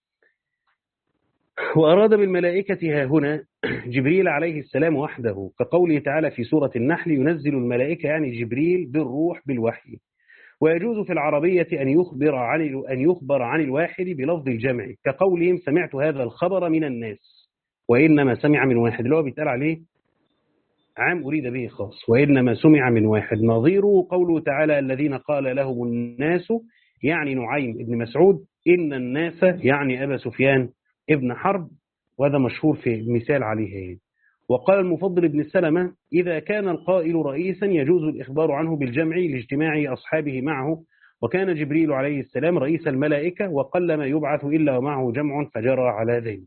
وأراد بالملائكة ها هنا جبريل عليه السلام وحده، كقوله تعالى في سورة النحل ينزل الملائكة يعني جبريل بالروح بالوحي. ويجوز في العربية أن يخبر عن أن يخبر عن الواحد بلفظ الجمع، كقولهم سمعت هذا الخبر من الناس وإنما سمع من واحد، اللي هو بيتقال عليه عام أريد به خاص، وإنما سمع من واحد. نظيره قوله تعالى الذين قال لهم الناس يعني نعيم ابن مسعود إن الناس يعني أبا سفيان ابن حرب، وهذا مشهور في مثال عليه. وقال المفضل بن السلمة إذا كان القائل رئيسا يجوز الإخبار عنه بالجمع لاجتماع أصحابه معه، وكان جبريل عليه السلام رئيس الملائكة وقل ما يبعث إلا ومعه جمع فجرى على ذلك.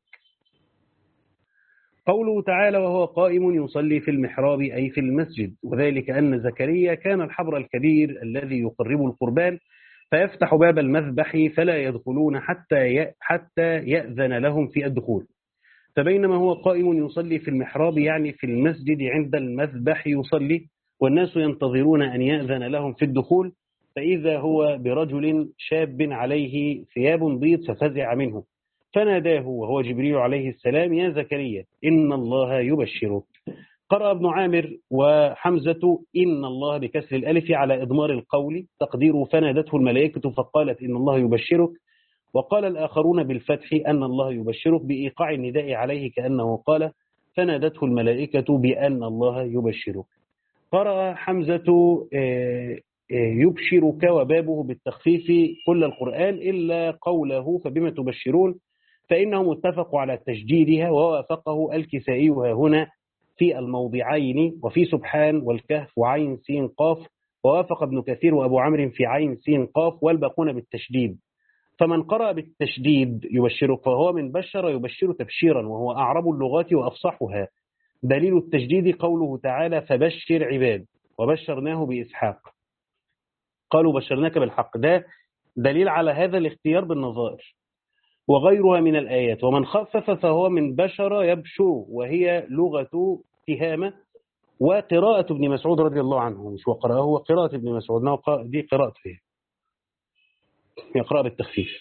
قوله تعالى وهو قائم يصلي في المحراب أي في المسجد، وذلك أن زكريا كان الحبر الكبير الذي يقرب القربان فيفتح باب المذبح فلا يدخلون حتى حتى يأذن لهم في الدخول. فبينما هو قائم يصلي في المحراب يعني في المسجد عند المذبح يصلي والناس ينتظرون أن يأذن لهم في الدخول، فإذا هو برجل شاب عليه ثياب بيض ففزع منه فناداه وهو جبريل عليه السلام يا زكريا إن الله يبشرك. قرأ ابن عامر وحمزة إن الله بكسر الألف على إضمار القول تقديره فنادته الملائكة فقالت إن الله يبشرك. وقال الآخرون بالفتح أن الله يبشرك بإيقاع النداء عليه كأنه قال فنادته الملائكة بأن الله يبشرك. قرأ حمزة يبشرك وبابه بالتخفيف كل القرآن إلا قوله فبما تبشرون فإنهم اتفقوا على تجديدها، ووافقه الكسائي هنا في الموضعين وفي سبحان والكهف وعين سين قاف، ووافق ابن كثير وأبو عمرو في عين سين قاف والباقون بالتشديد. فمن قرأ بالتشديد يبشرك فهو من بشر يبشر تبشيرا وهو أعرب اللغات وأفصحها. دليل التجديد قوله تعالى فبشر عباد وبشرناه بإسحاق، قالوا بشرناك بالحق، ده دليل على هذا الاختيار بالنظائر. وغيرها من الآيات. ومن خفف فهو من بشر يبشو، وهي لغة تهامة وقراءة ابن مسعود رضي الله عنه، مش وقرأه، هو قراءة ابن مسعود، دي قراءته هي يقرأ بالتخفيف.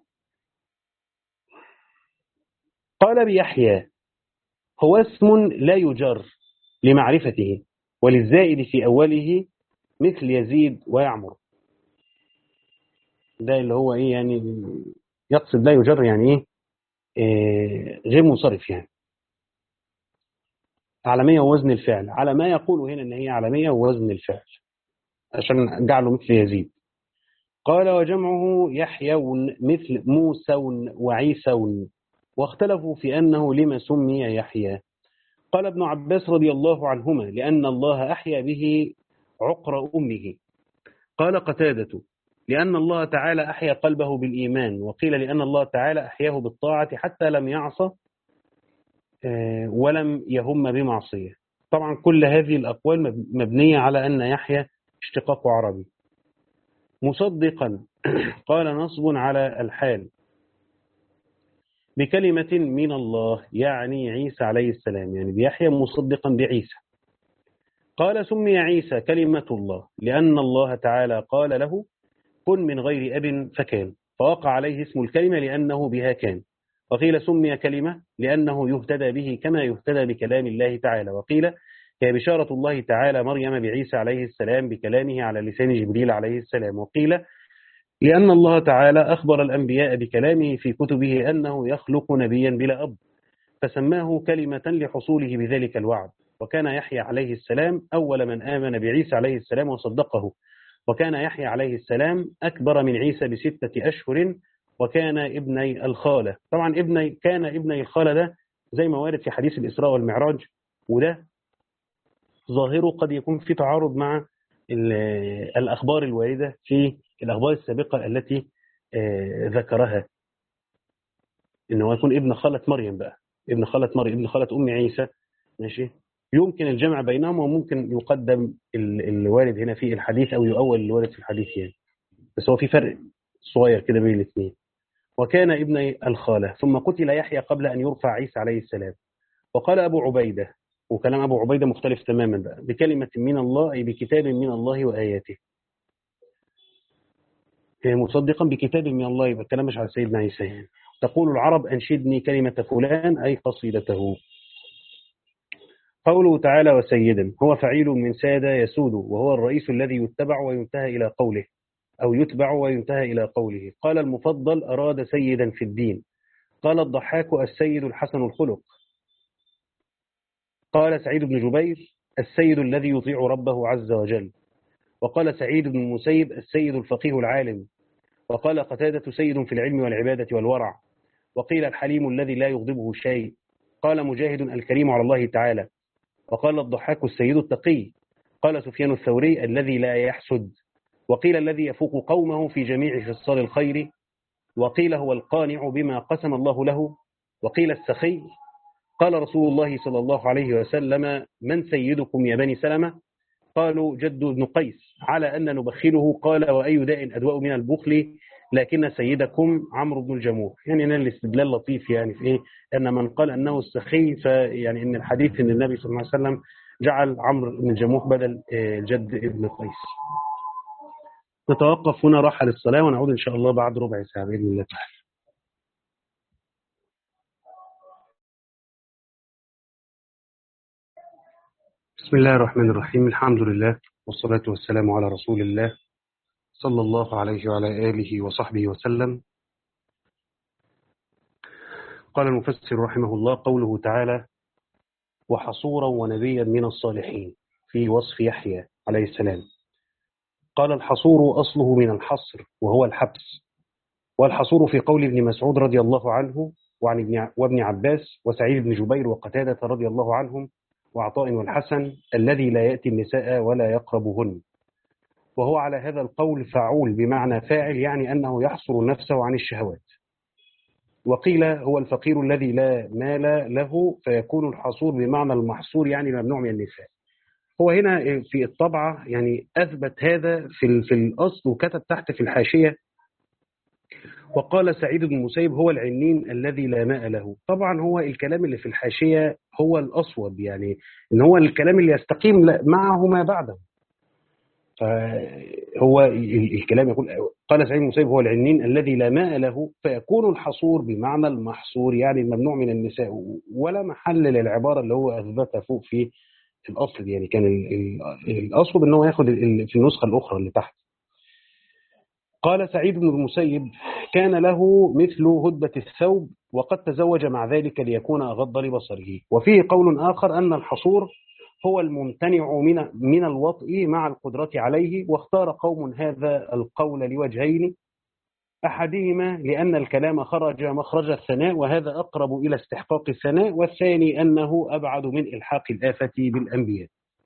قال بيحيى هو اسم لا يجر لمعرفته، وللزائد في أوله مثل يزيد ويعمر. ده اللي هو إيه يعني، يقصد لا يجر يعني إيه, إيه غير منصرف، يعني علامية ووزن الفعل، على ما يقول هنا إن هي علامية ووزن الفعل عشان جعله مثل يزيد. قال وجمعه يحيون مثل موسون وعيسون، واختلفوا في أنه لما سمي يحيى. قال ابن عباس رضي الله عنهما لأن الله أحيا به عقر أمه. قال قتادة لأن الله تعالى أحيا قلبه بالإيمان، وقيل لأن الله تعالى أحياه بالطاعة حتى لم يعصى ولم يهم بمعصية. طبعا كل هذه الأقوال مبنية على أن يحيى اشتقاق عربي. مصدقا قال نصب على الحال بكلمة من الله، يعني عيسى عليه السلام، يعني بيحيى مصدقا بعيسى. قال سمي عيسى كلمة الله لأن الله تعالى قال له كن من غير أب فكان، فوقع عليه اسم الكلمة لأنه بها كان. وقيل سمي كلمة لأنه يهتدى به كما يهتدى بكلام الله تعالى. وقيل هي بشارة الله تعالى مريم بعيسى عليه السلام بكلامه على لسان جبريل عليه السلام. وقيل لأن الله تعالى أخبر الأنبياء بكلامه في كتبه أنه يخلق نبيا بلا أب، فسماه كلمة لحصوله بذلك الوعد. وكان يحيى عليه السلام أول من آمن بعيسى عليه السلام وصدقه، وكان يحيى عليه السلام أكبر من عيسى بستة أشهر، وكان ابني الخالة. طبعا ابني كان ابني الخالة ده زي ما وارد في حديث الإسراء والمعراج، وده ظاهره قد يكون في تعارض مع الأخبار الواردة في الأخبار السابقة التي ذكرها، إنه يكون ابن خالة مريم بقى، ابن خالة مريم، ابن خالة أم عيسى، ماشي. يمكن الجمع بينهم، وممكن يقدم الوارد هنا في الحديث أو يؤول الوارد في الحديث يعني، بس هو في فرق صغير كده بين الاثنين. وكان ابن الخالة ثم قتل يحيى قبل أن يرفع عيسى عليه السلام. وقال أبو عبيدة، وكلام أبو عبيدة مختلف تماما بقى، بكلمة من الله أي بكتاب من الله وآياته، مصدقا بكتاب من الله، يبقى الكلام مش على سيدنا عيسى يعني. تقول العرب أنشدني كلمة فلان أي قصيدته. قوله تعالى وسيدا هو فعيل من ساد يسود، وهو الرئيس الذي يتبع وينتهى إلى قوله، أو يتبع وينتهى إلى قوله. قال المفضل أراد سيدا في الدين. قال الضحاك السيد الحسن الخلق. قال سعيد بن جبير السيد الذي يطيع ربه عز وجل. وقال سعيد بن المسيب السيد الفقيه العالم. وقال قتادة سيد في العلم والعبادة والورع. وقيل الحليم الذي لا يغضبه شيء. قال مجاهد الكريم على الله تعالى. وقال الضحاك السيد التقي. قال سفيان الثوري الذي لا يحسد. وقيل الذي يفوق قومه في جميع خصال الخير. وقيل هو القانع بما قسم الله له. وقيل السخي. قال رسول الله صلى الله عليه وسلم من سيدكم يا بني سلمة؟ قالوا جد بن قيس، على أن نبخله. قال وأي داء أدواء من البخل، لكن سيدكم عمرو بن الجموح. يعني هنا الاستدلال لطيف يعني في إيه؟ أن من قال أنه السخي، فيعني أن الحديث أن النبي صلى الله عليه وسلم جعل عمرو بن الجموح بدل جد ابن قيس. نتوقف هنا راحة للصلاة، ونعود إن شاء الله بعد ربع ساعة بإذن الله تعالى. بسم الله الرحمن الرحيم، الحمد لله والصلاة والسلام على رسول الله صلى الله عليه وعلى آله وصحبه وسلم. قال المفسر رحمه الله قوله تعالى وحصورا ونبيا من الصالحين في وصف يحيى عليه السلام. قال الحصور أصله من الحصر وهو الحبس، والحصور في قول ابن مسعود رضي الله عنه وعن ابن وابن عباس وسعيد بن جبير وقتادة رضي الله عنهم وعطاء والحسن الذي لا يأتي النساء ولا يقربهن. وهو على هذا القول فعول بمعنى فاعل، يعني أنه يحصر نفسه عن الشهوات. وقيل هو الفقير الذي لا مال له، فيكون الحصور بمعنى المحصور يعني ممنوع من النساء. هو هنا في الطبعة يعني أثبت هذا في في الأصل، وكتب تحت في الحاشية وقال سعيد بن المسيب هو العنين الذي لا ماء له. طبعا هو الكلام اللي في الحاشية هو الأصوب، يعني إن هو الكلام اللي يستقيم معه ما بعده. فهو الكلام يقول قال سعيد بن المسيب هو العنين الذي لا ماء له، فيكون الحصور بمعنى المحصور، يعني الممنوع من النساء، ولا محل للعبارة اللي هو أثبتها فوق في الأصل. يعني كان الأصل إن هو ياخد في النسخة الأخرى اللي تحت. قال سعيد بن المسيب كان له مثل هدبة الثوب، وقد تزوج مع ذلك ليكون أغض لبصره. وفيه قول آخر أن الحصور هو الممتنع من من الوطء مع القدرة عليه، واختار قوم هذا القول لوجهين: أحدهما لأن الكلام خرج مخرج الثناء وهذا أقرب إلى استحقاق الثناء، والثاني أنه أبعد من إلحاق الآفة بالأنبياء.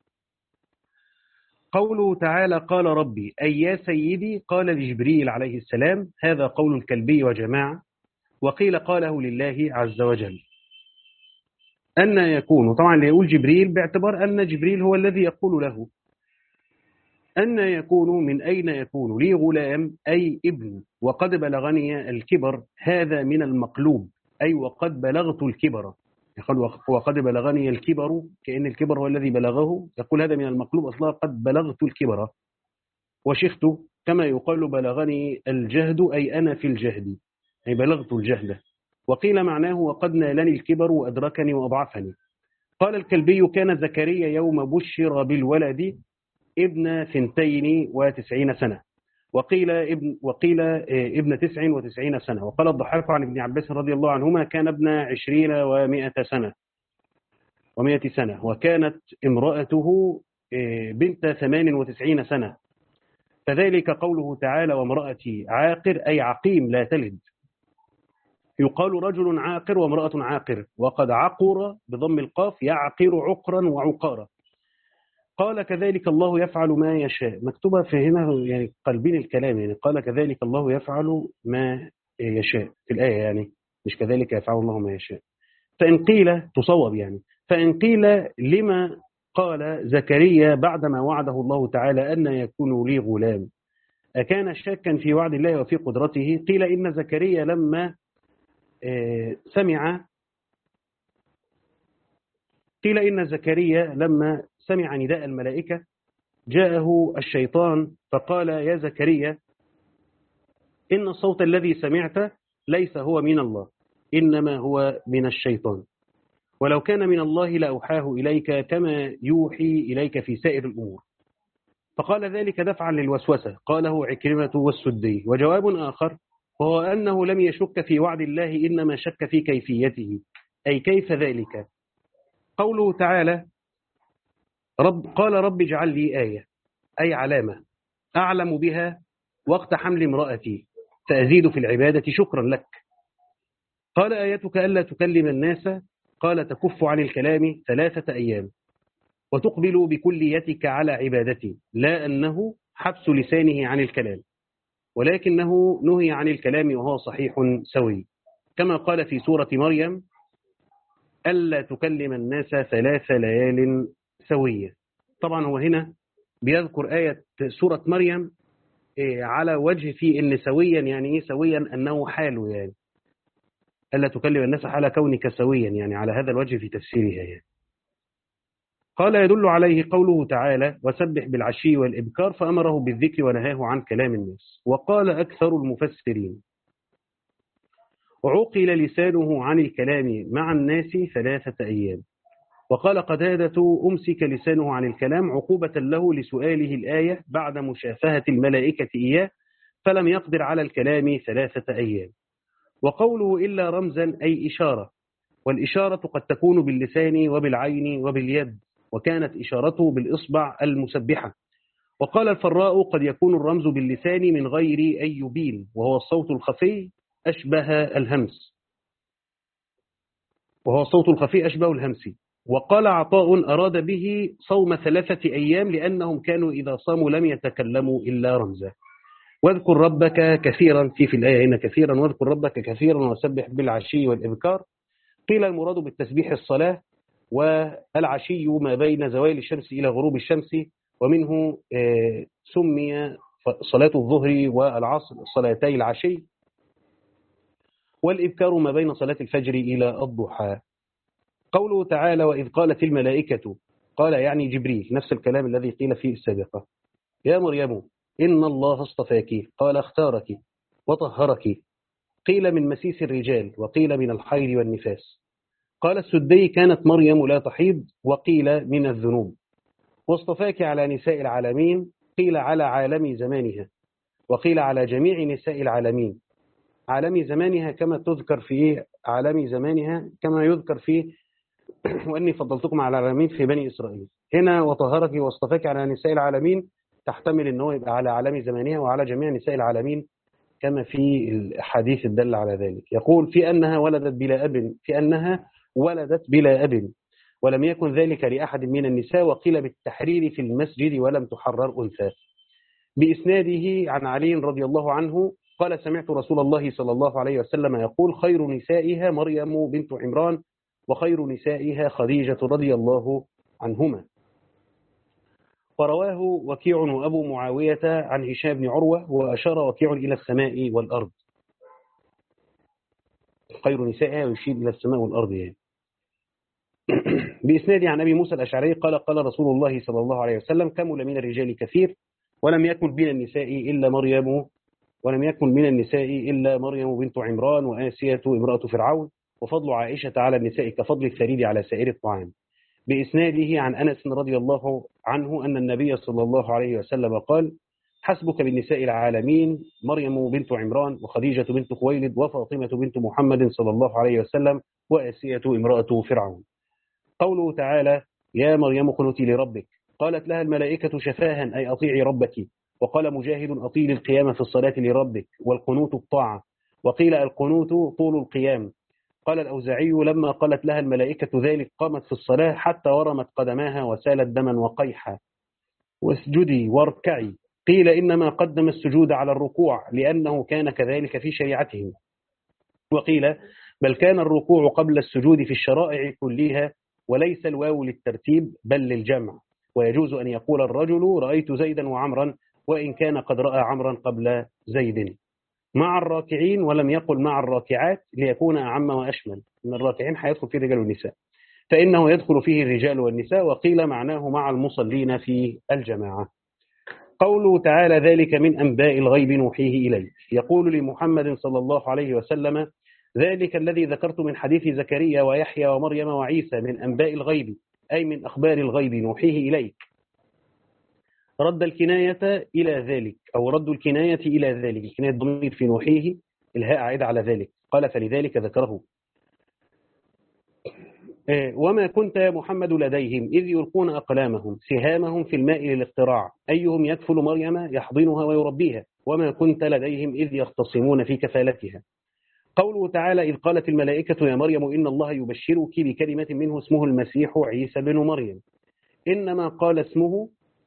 قوله تعالى قال ربي أي يا سيدي قال لجبريل عليه السلام، هذا قول الكلبي وجماعة، وقيل قاله لله عز وجل. أن يكون، طبعا اللي يقول جبريل باعتبار أن جبريل هو الذي يقول له. أن يكون من أين يكون لي غلام أي ابن وقد بلغني الكبر، هذا من المقلوب أي وقد بلغت الكبر. يقول وقد بلغني الكبر كأن الكبر هو الذي بلغه، يقول هذا من المقلوب أصلا قد بلغت الكبر. وشخت كما يقال بلغني الجهد أي أنا في الجهد أي بلغت الجهد. وقيل معناه وقد نالني الكبر وأدركني وأضعفني. قال الكلبي كان زكريا يوم بشر بالولد ابن ثنتين وتسعين سنة، وقيل ابن وقيل ابن تسع وتسعين سنة. وقال الضحاك عن ابن عباس رضي الله عنهما كان ابن عشرين ومائة سنة ومائة سنة، وكانت امرأته بنت ثمان وتسعين سنة. فذلك قوله تعالى وامرأتي عاقر أي عقيم لا تلد. يقال رجل عاقر وامرأة عاقر، وقد عقر بضم القاف يعقر عقرا وعقارا. قال كذلك الله يفعل ما يشاء، مكتوبة في هنا يعني قلبين الكلام، يعني قال كذلك الله يفعل ما يشاء في الآية، يعني مش كذلك يفعل الله ما يشاء. فإن قيل تصوب يعني، فإن قيل لما قال زكريا بعدما وعده الله تعالى أن يكون لي غلام أكان شاكا في وعد الله وفي قدرته؟ قيل إن زكريا لما سمع قيل إن زكريا لما سمع نداء الملائكة جاءه الشيطان فقال يا زكريا إن الصوت الذي سمعت ليس هو من الله إنما هو من الشيطان، ولو كان من الله لأوحاه إليك كما يوحي إليك في سائر الأمور. فقال ذلك دفعا للوسوسة قاله عكرمة والسدي. وجواب آخر وهو أنه لم يشك في وعد الله إنما شك في كيفيته، أي كيف ذلك. قوله تعالى رب قال رب اجعل لي آية أي علامة أعلم بها وقت حمل امرأتي فأزيد في العبادة شكرا لك. قال آيتك ألا تكلم الناس، قال تكف عن الكلام ثلاثة أيام وتقبل بكليتك على عبادتي، لا أنه حبس لسانه عن الكلام ولكنه نهي عن الكلام وهو صحيح سوي، كما قال في سورة مريم ألا تكلم الناس ثلاث ليال سوية. طبعا هو هنا بيذكر آية سورة مريم على وجه في إن سويا يعني إيه سويا، أنه حاله يعني ألا تكلم الناس حال كونك سويا، يعني على هذا الوجه في تفسيرها يعني. قال يدل عليه قوله تعالى وسبح بالعشي والإبكار، فأمره بالذكر ونهاه عن كلام الناس. وقال أكثر المفسرين عقل لسانه عن الكلام مع الناس ثلاثة أيام. وقال قتادة أمسك لسانه عن الكلام عقوبة له لسؤاله الآية بعد مشافهة الملائكة إياه فلم يقدر على الكلام ثلاثة أيام. وقوله إلا رمزا أي إشارة، والإشارة قد تكون باللسان وبالعين وباليد، وكانت إشارته بالإصبع المسبحة. وقال الفراء قد يكون الرمز باللسان من غير أن يبين، وهو الصوت الخفي أشبه الهمس وهو الصوت الخفي أشبه الهمس. وقال عطاء أراد به صوم ثلاثة أيام لأنهم كانوا إذا صاموا لم يتكلموا إلا رمزا. واذكر ربك كثيرا في في الآية هنا كثيرا واذكر ربك كثيرا وسبح بالعشي والإبكار. قيل المراد بالتسبيح الصلاة، والعشي ما بين زوال الشمس إلى غروب الشمس، ومنه سمي صلاة الظهر والعصر صلاتي العشي والإبكار ما بين صلاة الفجر إلى الضحى. قوله تعالى وإذ قالت الملائكة، قال يعني جبريل، نفس الكلام الذي قيل فيه السابقة، يا مريم إن الله اصطفاك، قال اختارك وطهرك، قيل من مسيس الرجال وقيل من الحيض والنفاس. قال السدي كانت مريم لا تحيض، وقيل من الذنوب. واصطفاك على نساء العالمين، قيل على عالم زمانها وقيل على جميع نساء العالمين. عالم زمانها كما تذكر في عالم زمانها كما يذكر فيه وأني فضلتكم على العالمين في بني إسرائيل. هنا وطهرك واصطفاك على نساء العالمين تحتمل أنه يبقى على عالم زمانها وعلى جميع نساء العالمين كما في الحديث الدل على ذلك. يقول في أنها ولدت بلا أب في أنها ولدت بلا أب ولم يكن ذلك لأحد من النساء، وقيل بالتحرير في المسجد ولم تحرر أنثى. بإسناده عن علي رضي الله عنه قال سمعت رسول الله صلى الله عليه وسلم يقول خير نسائها مريم بنت عمران وخير نسائها خديجة رضي الله عنهما. ورواه وكيع وأبو معاوية عن هشام بن عروة، وأشار وكيع إلى السماء والأرض. خير نسائها يشير إلى السماء والأرض يعني. بإسناده عن أبي موسى الأشعري قال قال رسول الله صلى الله عليه وسلم كمل من الرجال كثير ولم يكن من النساء إلا مريم ولم يكن من النساء إلا مريم بنت عمران وآسية امرأة فرعون، وفضل عائشة على النساء كفضل الثريد على سائر الطعام. بإسناده عن أنس رضي الله عنه أن النبي صلى الله عليه وسلم قال حسبك بالنساء العالمين مريم بنت عمران وخديجة بنت خويلد وفاطمة بنت محمد صلى الله عليه وسلم وآسية امرأة فرعون. قوله تعالى يا مريم اقنتي لربك، قالت لها الملائكة شفاها أي أطيعي ربك. وقال مجاهد أطيل القيام في الصلاة لربك، والقنوت الطاعة، وقيل القنوت طول القيام. قال الأوزاعي لما قالت لها الملائكة ذلك قامت في الصلاة حتى ورمت قدماها وسالت دما وقيحا. واسجدي واركعي، قيل إنما قدم السجود على الركوع لأنه كان كذلك في شريعتهم، وقيل بل كان الركوع قبل السجود في الشرائع كلها، وليس الواو للترتيب بل للجمع. ويجوز أن يقول الرجل رأيت زيدا وعمرا وإن كان قد رأى عمرا قبل زيد. مع الراكعين ولم يقل مع الراكعات ليكون أعم وأشمل، إن الراكعين حيدخل فيه الرجال والنساء، فإنه يدخل فيه الرجال والنساء. وقيل معناه مع المصلين في الجماعة. قوله تعالى ذلك من أنباء الغيب نوحيه إليه، يقول لمحمد صلى الله عليه وسلم ذلك الذي ذكرت من حديث زكريا ويحيى ومريم وعيسى من أنباء الغيب أي من أخبار الغيب نوحيه إليك. رد الكناية إلى ذلك أو رد الكناية إلى ذلك، الكناية الضمير في نوحيه الهاء عائد على ذلك، قال فلذلك ذكره. وما كنت يا محمد لديهم إذ يلقون أقلامهم سهامهم في الماء للاختراع أيهم يكفل مريم يحضنها ويربيها، وما كنت لديهم إذ يختصمون في كفالتها. قوله تعالى إذ قالت الملائكة يا مريم إن الله يبشرك بكلمة منه اسمه المسيح عيسى بن مريم. إنما قال اسمه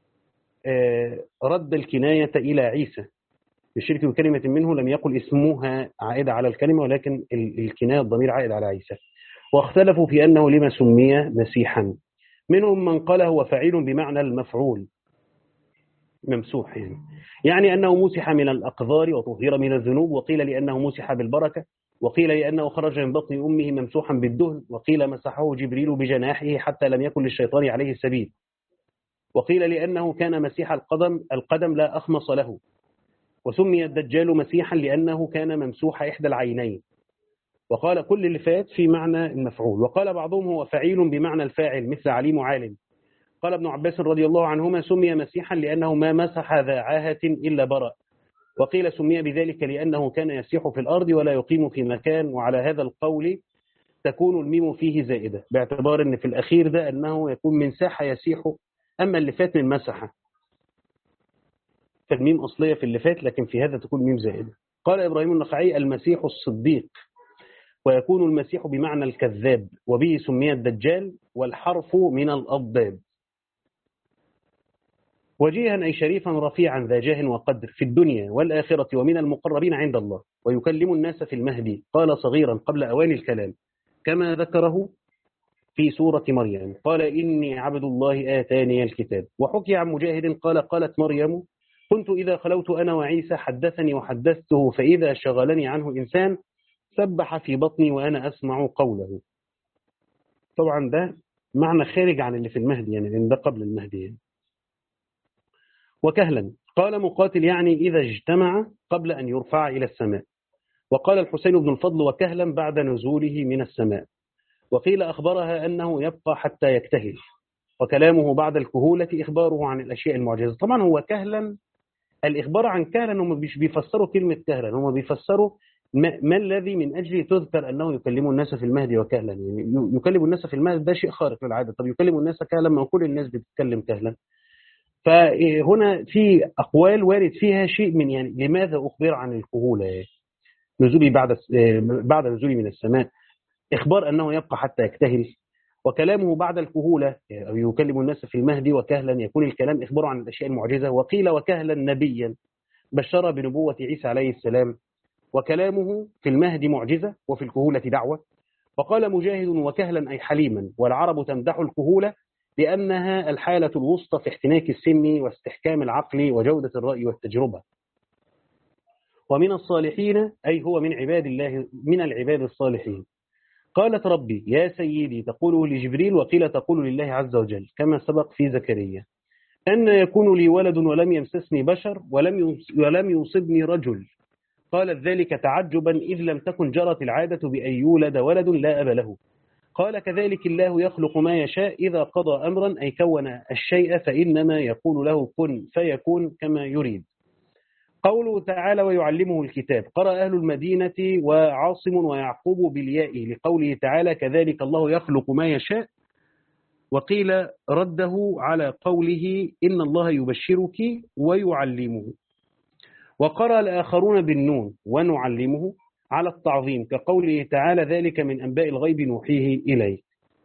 رد الكناية إلى عيسى، يبشرك بكلمة منه، لم يقل اسمها عائد على الكلمة ولكن الكناية الضمير عائد على عيسى. واختلفوا في أنه لما سمي مسيحا، منهم من قال هو فعيل بمعنى المفعول ممسوح، يعني يعني أنه مسح من الأقذار وطهر من الذنوب، وقيل لأنه مسح بالبركة، وقيل لأنه خرج من بطن أمه ممسوحا بالدهن، وقيل مسحه جبريل بجناحه حتى لم يكن للشيطان عليه السبيل، وقيل لأنه كان مسيح القدم القدم لا أخمص له، وسمي الدجال مسيحا لأنه كان ممسوح إحدى العينين. وقال كل اللي فات في معنى المفعول. وقال بعضهم هو فعيل بمعنى الفاعل مثل عليم عالم. قال ابن عباس رضي الله عنهما سمي مسيحا لأنه ما مسح ذا عاهة إلا برأ، وقيل سمي بذلك لأنه كان يسيح في الأرض ولا يقيم في مكان، وعلى هذا القول تكون الميم فيه زائدة باعتبار أن في الأخير ده أنه يكون من ساحة يسيح، أما اللي فات من مسحة فالميم أصلية في اللي فات، لكن في هذا تكون ميم زائدة. قال إبراهيم النخعي المسيح الصديق، ويكون المسيح بمعنى الكذاب، وبه سمي الدجال، والحرف من الأضداد. وجيها أي شريفا رفيعا ذا جاه وقدر في الدنيا والآخرة ومن المقربين عند الله، ويكلم الناس في المهدي، قال صغيرا قبل أوان الكلام كما ذكره في سورة مريم، قال إني عبد الله آتاني الكتاب. وحكي عن مجاهد قال قالت مريم كنت إذا خلوت أنا وعيسى حدثني وحدثته، فإذا شغلني عنه إنسان سبح في بطني وأنا أسمع قوله. طبعا ده معنى خارج عن اللي في المهدي، يعني لأن ده قبل المهدي يعني. وكهلا قال مقاتل يعني إذا اجتمع قبل أن يرفع إلى السماء. وقال الحسين بن الفضل وكهلا بعد نزوله من السماء. وقيل أخبرها أنه يبقى حتى يكتهل. وكلامه بعد الكهولة إخباره عن الأشياء المعجزة. طبعا هو كهلا، الإخبار عن كهلا هم مش بيفسروا كلمة كهلا، هم بيفسروا ما, ما الذي من أجله تذكر أنه يكلم الناس في المهدي وكهلا. يعني يكلم الناس في المهدي ده شيء خارق للعادة، طب يكلم الناس كهلا ما كل الناس بتتكلم كهلا. فهنا في أقوال وارد فيها شيء من يعني لماذا أخبر عن الكهولة، نزولي بعد بعد نزولي من السماء، إخبار أنه يبقى حتى يكتهل. وكلامه بعد الكهولة أو يكلم الناس في المهدي وكهلا يكون الكلام إخباره عن الأشياء المعجزة. وقيل وكهلا نبيا بشر بنبوة عيسى عليه السلام. وكلامه في المهدي معجزة وفي الكهولة دعوة. وقال مجاهد وكهلا أي حليما، والعرب تمدح الكهولة لأنها الحالة الوسطى في احتناك السن واستحكام العقل وجودة الرأي والتجربة. ومن الصالحين أي هو من عباد الله، من العباد الصالحين. قالت ربي يا سيدي تقوله لجبريل، وقيل تقول لله عز وجل كما سبق في زكريا. أن يكون لي ولد ولم يمسسني بشر ولم ولم يصبني رجل. قالت ذلك تعجبا إذ لم تكن جرت العادة بأن يولد ولد لا أب له. قال كذلك الله يخلق ما يشاء إذا قضى أمرا أي كون الشيء فإنما يقول له كن فيكون كما يريد. قوله تعالى ويعلمه الكتاب، قرأ أهل المدينة وعاصم ويعقوب بالياء لقوله تعالى كذلك الله يخلق ما يشاء. وقيل رده على قوله إن الله يبشرك ويعلمه. وقرأ الآخرون بالنون ونعلمه على التعظيم كقوله تعالى ذلك من أنباء الغيب نوحيه إليه.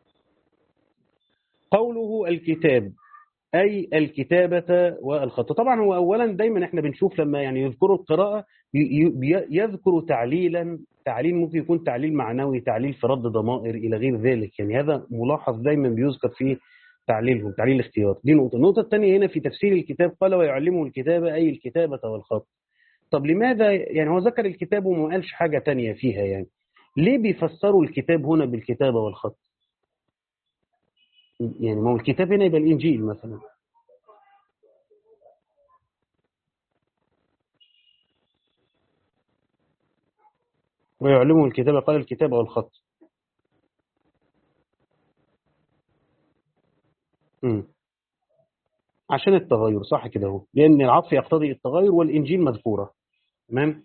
قوله الكتاب أي الكتابة والخط. طبعا هو أولا دايما احنا بنشوف لما يعني يذكروا القراءة يذكروا تعليلا، تعليل ممكن يكون تعليل معنوي، تعليل في رد ضمائر إلى غير ذلك، يعني هذا ملاحظ دايما بيذكر في تعليلهم، تعليل الاختيار. دي نقطة. النقطة الثانية هنا في تفسير الكتاب قال ويعلمه الكتابة أي الكتابة والخط. طب لماذا يعني هو ذكر الكتاب وما قالش حاجة تانية فيها؟ يعني ليه بيفسروا الكتاب هنا بالكتابة والخط؟ يعني ما هو الكتاب هنا يبقى الإنجيل مثلا. ويعلمه الكتابة قال الكتابة والخط. امم عشان التغير، صح كده اهو، لأن العطف يقتضي التغير والإنجيل مذكورة. تمام.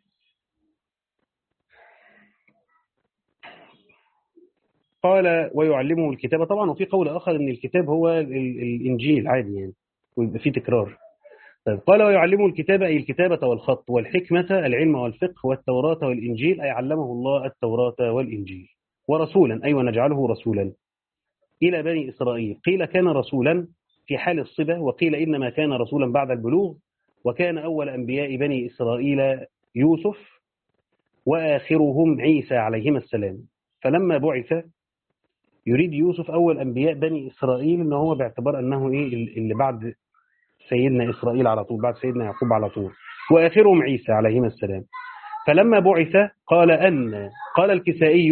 قال ويعلمه الكتابة طبعا، وفي قول آخر إن الكتاب هو الإنجيل عادي يعني ويبقى فيه تكرار. طيب قال ويعلمه الكتابة أي الكتابة والخط والحكمة العلم والفقه والتوراة والإنجيل أي علمه الله التوراة والإنجيل. ورسولا أي ونجعله رسولا إلى بني إسرائيل. قيل كان رسولا في حال الصبا، وقيل إنما كان رسولا بعد البلوغ. وكان أول أنبياء بني إسرائيل يوسف وآخرهم عيسى عليهما السلام. فلما بعث يريد يوسف أول أنبياء بني إسرائيل إن هو باعتبار أنه إيه اللي بعد سيدنا إسرائيل على طول، بعد سيدنا يعقوب على طول، وآخرهم عيسى عليهما السلام. فلما بعث قال أن قال الكسائي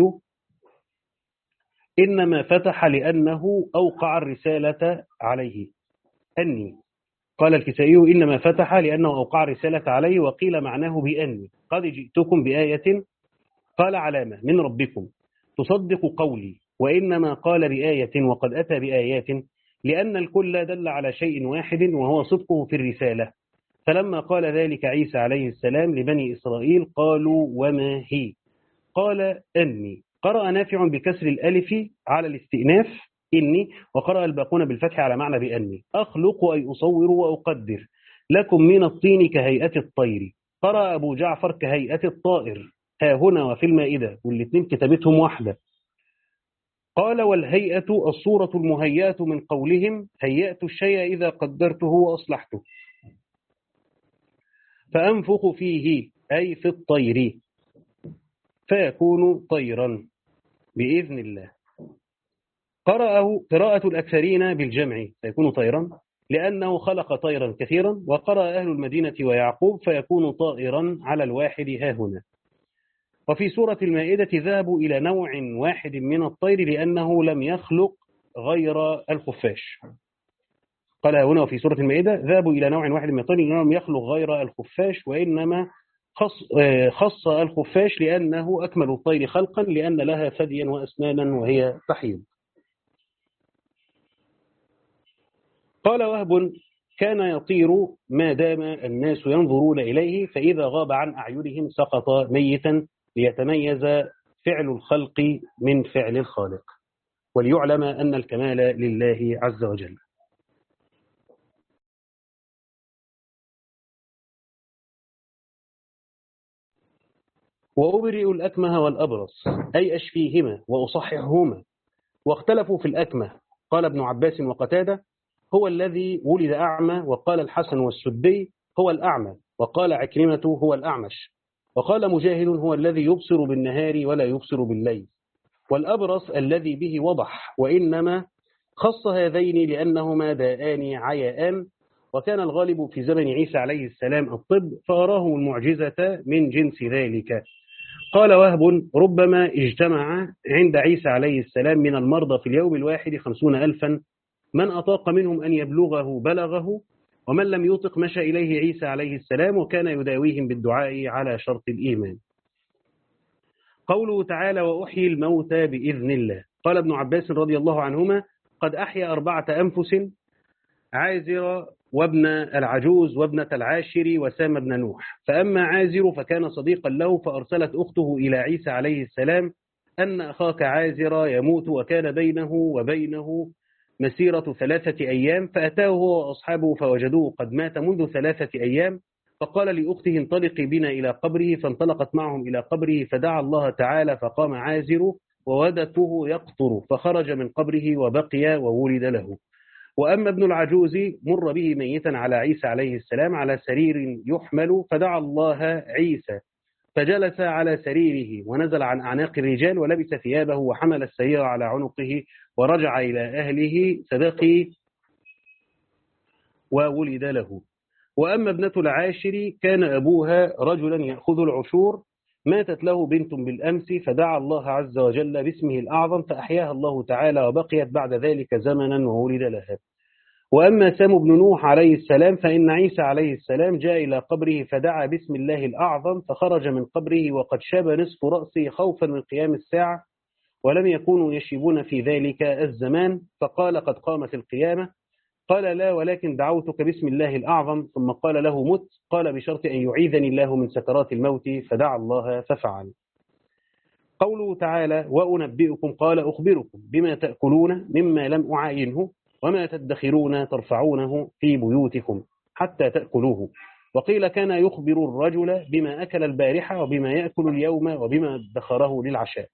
إنما فتح لأنه أوقع الرسالة عليه. أني قال الكسائي إنما فتح لأنه أوقع الرسالة عليه. وقيل معناه بأني قد جئتكم بآية قال علامة من ربكم تصدق قولي. وإنما قال بآية وقد أتى بآيات لأن الكل دل على شيء واحد وهو صدقه في الرسالة. فلما قال ذلك عيسى عليه السلام لبني إسرائيل قالوا وما هي؟ قال أني. قرأ نافع بكسر الألف على الاستئناف إني، وقرأ الباقون بالفتح على معنى بأني. أخلق أي أصور وأقدر لكم من الطين كهيئة الطير. قرأ أبو جعفر كهيئة الطائر ها هنا وفي المائدة، والاثنين كتابتهم واحدة. قال والهيئة الصورة المهيئة من قولهم هيئت الشيء إذا قدرته وأصلحته. فأنفخ فيه أي في الطير فيكون طيرا بإذن الله. قرأه قراءة الأكثرين بالجمع فيكون طيرا لأنه خلق طيرا كثيرا. وقرأ أهل المدينة ويعقوب فيكون طائرا على الواحد ها هنا. وفي سورة المائدة ذهبوا إلى نوع واحد من الطير لأنه لم يخلق غير الخفاش. قال هنا وفي سورة المائدة ذهبوا إلى نوع واحد من الطير لأنه لم يخلق غير الخفاش، وإنما خص, خص الخفاش لأنه أكمل الطير خلقا لأن لها ثديا وأسنانا وهي تحيض. قال وهب كان يطير ما دام الناس ينظرون إليه، فإذا غاب عن أعينهم سقط ميتا ليتميز فعل الخلق من فعل الخالق، وليعلم أن الكمال لله عز وجل. وأبرئ الأكمه والأبرص أي أشفيهما وأصححهما. واختلفوا في الأكمه، قال ابن عباس وقتادة هو الذي ولد أعمى، وقال الحسن والسدي هو الأعمى، وقال عكرمة هو الأعمش، وقال مجاهد هو الذي يبصر بالنهار ولا يبصر بالليل. والأبرص الذي به وضح، وإنما خص هذين لأنهما داءان عياءان، وكان الغالب في زمن عيسى عليه السلام الطب، فأراهم المعجزة من جنس ذلك. قال وهب ربما اجتمع عند عيسى عليه السلام من المرضى في اليوم الواحد خمسون ألفا، من أطاق منهم أن يبلغه بلغه، ومن لم يطق مشى إليه عيسى عليه السلام، وكان يداويهم بالدعاء على شرط الإيمان. قوله تعالى وأحيي الموتى بإذن الله. قال ابن عباس رضي الله عنهما قد أحيا أربعة أنفس، عازر وابن العجوز وابنة العاشر وسام بن نوح. فأما عازر فكان صديقا له، فأرسلت أخته إلى عيسى عليه السلام أن أخاك عازر يموت، وكان بينه وبينه مسيرة ثلاثة أيام، فأتاه هو وأصحابه فوجدوه قد مات منذ ثلاثة أيام، فقال لأخته انطلقي بنا إلى قبره، فانطلقت معهم إلى قبره، فدعا الله تعالى فقام عازر وودته يقطر، فخرج من قبره وبقي وولد له. وأما ابن العجوز مر به ميتا على عيسى عليه السلام على سرير يحمل، فدعا الله عيسى فجلس على سريره ونزل عن أعناق الرجال ولبس ثيابه وحمل السرير على عنقه ورجع إلى أهله فبقي وولد له. وأما ابنة العاشر كان أبوها رجلا يأخذ العشور، ماتت له بنت بالأمس، فدعا الله عز وجل باسمه الأعظم فأحياها الله تعالى، وبقيت بعد ذلك زمنا وولد لها. وأما سام بن نوح عليه السلام فإن عيسى عليه السلام جاء إلى قبره فدعا باسم الله الأعظم، فخرج من قبره وقد شاب نصف رأسه خوفا من قيام الساعة، ولم يكونوا يشيبون في ذلك الزمان، فقال قد قامت القيامة. قال لا، ولكن دعوتك باسم الله الأعظم. ثم قال له مت، قال بشرط أن يعيذني الله من سكرات الموت، فدعا الله ففعل. قوله تعالى وأنبئكم، قال أخبركم بما تأكلون مما لم أعاينه، وما تدخرون ترفعونه في بيوتكم حتى تأكلوه. وقيل كان يخبر الرجل بما أكل البارحة وبما يأكل اليوم وبما ادخره للعشاء.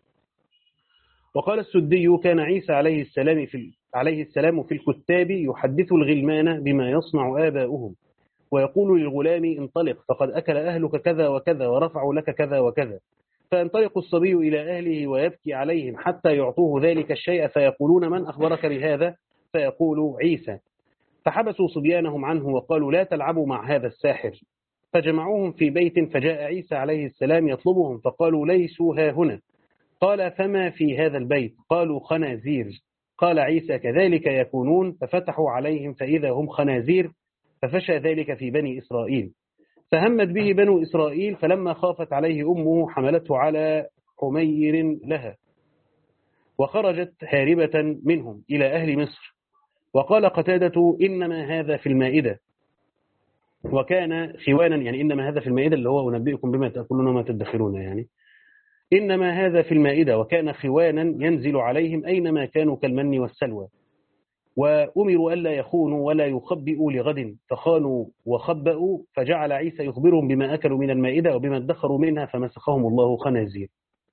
وقال السدي كان عيسى عليه السلام في عليه السلام في الكتاب يحدث الغلمان بما يصنع آباؤهم، ويقول للغلام انطلق فقد أكل أهلك كذا وكذا ورفعوا لك كذا وكذا، فينطلق الصبي إلى أهله ويبكي عليهم حتى يعطوه ذلك الشيء، فيقولون من أخبرك بهذا؟ فيقول عيسى. فحبسوا صبيانهم عنه وقالوا لا تلعبوا مع هذا الساحر، فجمعوهم في بيت، فجاء عيسى عليه السلام يطلبهم، فقالوا ليسوا ها هنا. قال فما في هذا البيت؟ قالوا خنازير. قال عيسى كذلك يكونون، ففتحوا عليهم فإذا هم خنازير، ففشى ذلك في بني إسرائيل. فهمت به بنو إسرائيل، فلما خافت عليه أمه حملته على حمير لها، وخرجت هاربة منهم إلى أهل مصر. وقال قتادة إنما هذا في المائدة، وكان خوانا، يعني إنما هذا في المائدة اللي هو أنبئكم بما تأكلون وما تدخرون، يعني إنما هذا في المائدة، وكان خوانا ينزل عليهم أينما كانوا كالمن والسلوى، وأمروا ألا يخونوا ولا يخبئوا لغد، فخانوا وخبأوا، فجعل عيسى يخبرهم بما أكلوا من المائدة وبما ادخروا منها، فمسخهم الله خنازير.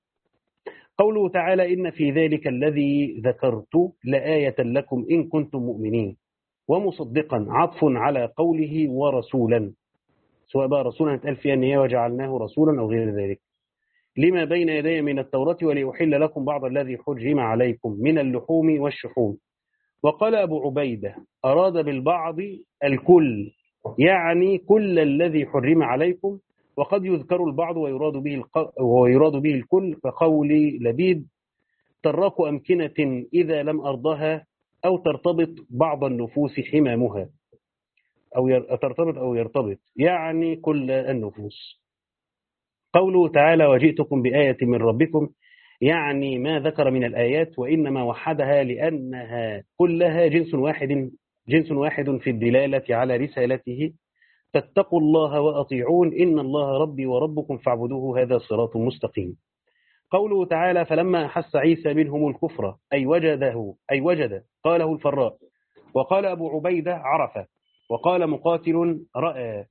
قوله تعالى إن في ذلك الذي ذكرت لآية لكم إن كنتم مؤمنين، ومصدقا عطف على قوله ورسولا، سواء بقى رسولا اتقال فيها أن هي وجعلناه رسولا أو غير ذلك، لما بين يدي من التوراة وليحل لكم بعض الذي حرم عليكم من اللحوم والشحوم. وقال أبو عبيدة أراد بالبعض الكل، يعني كل الذي حرم عليكم. وقد يذكر البعض ويراد به الق... ويراد به الكل، كقول لبيد: تراك أمكنة إذا لم أرضها، أو ترتبط بعض النفوس حمامها، أو ير... ترتبط أو يرتبط، يعني كل النفوس. قوله تعالى: وجئتكم بآية من ربكم، يعني ما ذكر من الآيات، وإنما وحدها لأنها كلها جنس واحد جنس واحد في الدلالة على رسالته. فاتقوا الله وأطيعون، إن الله ربي وربكم فاعبدوه، هذا صراط مستقيم. قوله تعالى: فلما أحس عيسى منهم الكفر، أي وجده أي وجد قاله الفراء. وقال أبو عبيدة: عرف. وقال مقاتل: رأى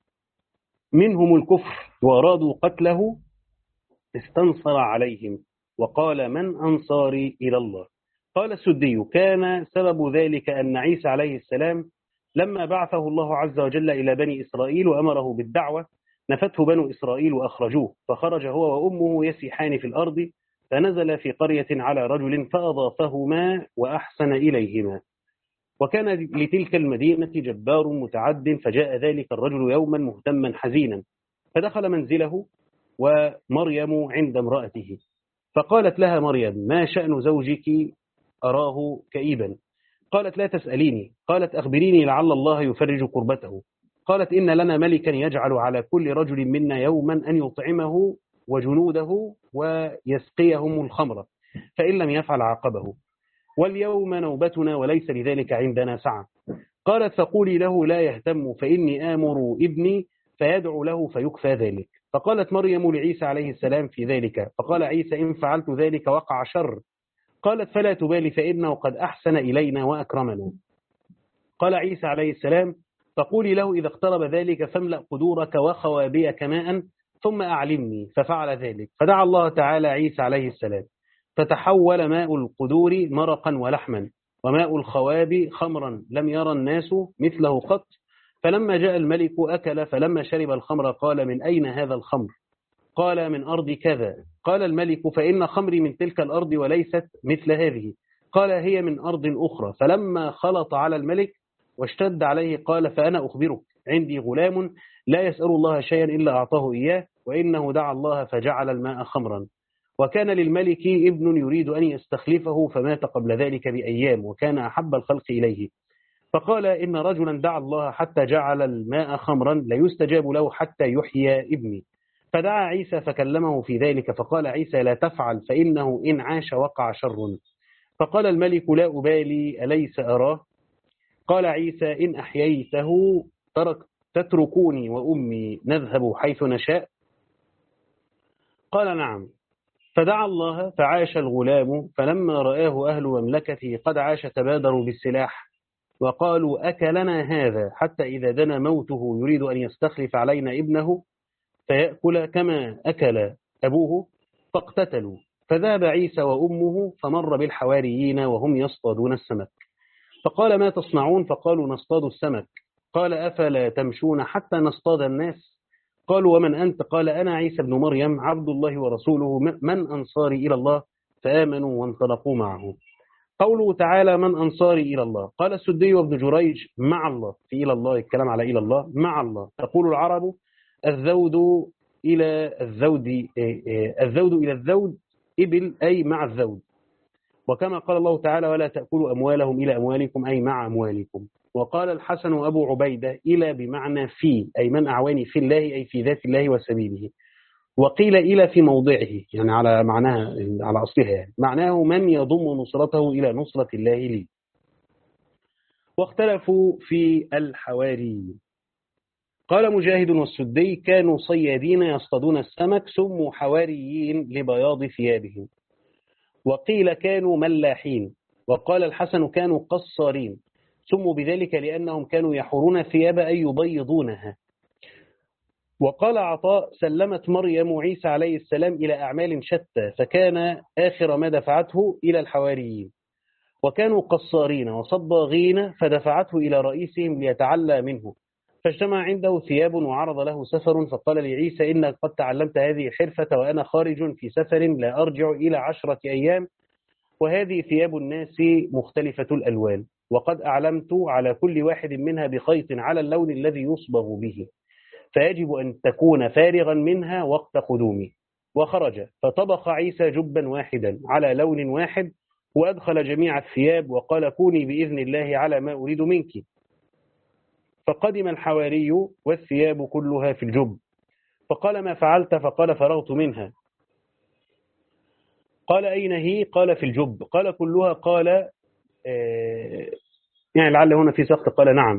منهم الكفر وأرادوا قتله استنصر عليهم، وقال: من أنصاري إلى الله؟ قال السدي: كان سبب ذلك أن عيسى عليه السلام لما بعثه الله عز وجل إلى بني إسرائيل وأمره بالدعوة، نفته بنو إسرائيل وأخرجوه، فخرج هو وأمه يسيحان في الأرض، فنزل في قرية على رجل فأضافهما وأحسن إليهما. وكان لتلك المدينة جبار متعد، فجاء ذلك الرجل يوما مهتما حزينا، فدخل منزله ومريم عند امرأته، فقالت لها مريم: ما شأن زوجك؟ أراه كئيبا. قالت: لا تسأليني. قالت: أخبريني لعل الله يفرج كربته. قالت: إن لنا ملكا يجعل على كل رجل منا يوما أن يطعمه وجنوده ويسقيهم الخمر، فإن لم يفعل عاقبه، واليوم نوبتنا وليس لذلك عندنا سعة. قالت: فقولي له لا يهتم، فإني آمر ابني فيدعو له فيكفى ذلك. فقالت مريم لعيسى عليه السلام في ذلك، فقال عيسى: إن فعلت ذلك وقع شر. قالت: فلا تبالي، فإنه قد أحسن إلينا وأكرمنا. قال عيسى عليه السلام: فقولي له إذا اقترب ذلك فاملأ قدورك وخوابيك ماء ثم أعلمني. ففعل ذلك، فدعا الله تعالى عيسى عليه السلام، فتحول ماء القدور مرقا ولحما، وماء الخواب خمرا لم يرى الناس مثله قط. فلما جاء الملك أكل، فلما شرب الخمر قال: من أين هذا الخمر؟ قال: من أرض كذا. قال الملك: فإن خمري من تلك الأرض وليست مثل هذه. قال: هي من أرض أخرى. فلما خلط على الملك واشتد عليه قال: فأنا أخبرك، عندي غلام لا يسأل الله شيئا إلا أعطاه إياه، وإنه دعا الله فجعل الماء خمرا. وكان للملك ابن يريد أن يستخلفه، فمات قبل ذلك بأيام، وكان أحب الخلق إليه. فقال: إن رجلا دعا الله حتى جعل الماء خمرا لا يستجاب له حتى يحيي ابني. فدعا عيسى فكلمه في ذلك، فقال عيسى: لا تفعل، فإنه إن عاش وقع شر. فقال الملك: لا أبالي، أليس أراه؟ قال عيسى: إن أحييته ترك تتركوني وأمي نذهب حيث نشاء؟ قال: نعم. فدعا الله فعاش الغلام، فلما رآه أهل مملكته قد عاش تبادروا بالسلاح وقالوا: أكلنا هذا، حتى إذا دنا موته يريد أن يستخلف علينا ابنه فيأكل كما أكل أبوه، فاقتتلوا. فذهب عيسى وأمه فمر بالحواريين وهم يصطادون السمك، فقال: ما تصنعون؟ فقالوا: نصطاد السمك. قال: أفلا تمشون حتى نصطاد الناس؟ قالوا: ومن أنت؟ قال: أنا عيسى بن مريم عبد الله ورسوله، من أنصاري إلى الله؟ فآمنوا وانطلقوا معه. قوله تعالى: من أنصاري إلى الله؟ قال السدي وابن جريج: مع الله. في إلى الله الكلام على إلى الله، مع الله. تقول العرب: الذود إلى الذود الذود إلى الذود إبل، أي مع الذود. وكما قال الله تعالى: ولا تأكلوا أموالهم إلى أموالكم، أي مع أموالكم. وقال الحسن وأبو عبيدة: إلى بمعنى في، أي من أعواني في الله، أي في ذات الله وسبيله. وقيل إلى في موضعه، يعني على معناها، على أصلها، يعني معناه من يضم نصرته إلى نصرة الله لي. واختلفوا في الحواري. قال مجاهد والسدي: كانوا صيادين يصطادون السمك، سموا حواريين لبياض ثيابهم. وقيل كانوا ملاحين. وقال الحسن: كانوا قصارين، سموا بذلك لأنهم كانوا يحرون الثياب، أي يبيضونها. وقال عطاء: سلمت مريم عيسى عليه السلام إلى أعمال شتى، فكان آخر ما دفعته إلى الحواريين. وكانوا قصارين وصباغين، فدفعته إلى رئيسهم ليتعلى منه، فاجتمع عنده ثياب وعرض له سفر، فقال لعيسى: إنك قد تعلمت هذه الحرفة وأنا خارج في سفر لا أرجع إلى عشرة أيام، وهذه ثياب الناس مختلفة الألوان، وقد أعلمت على كل واحد منها بخيط على اللون الذي يصبغ به، فيجب أن تكون فارغا منها وقت قدومه. وخرج فطبخ عيسى جبا واحدا على لون واحد، وأدخل جميع الثياب وقال كوني بإذن الله على ما أريد منك. فقدم الحواري والثياب كلها في الجب، فقال ما فعلت؟ فقال فرغت منها. قال أين هي؟ قال في الجب. قال كلها؟ قال آه يعني لعل هنا في سقط. قال نعم.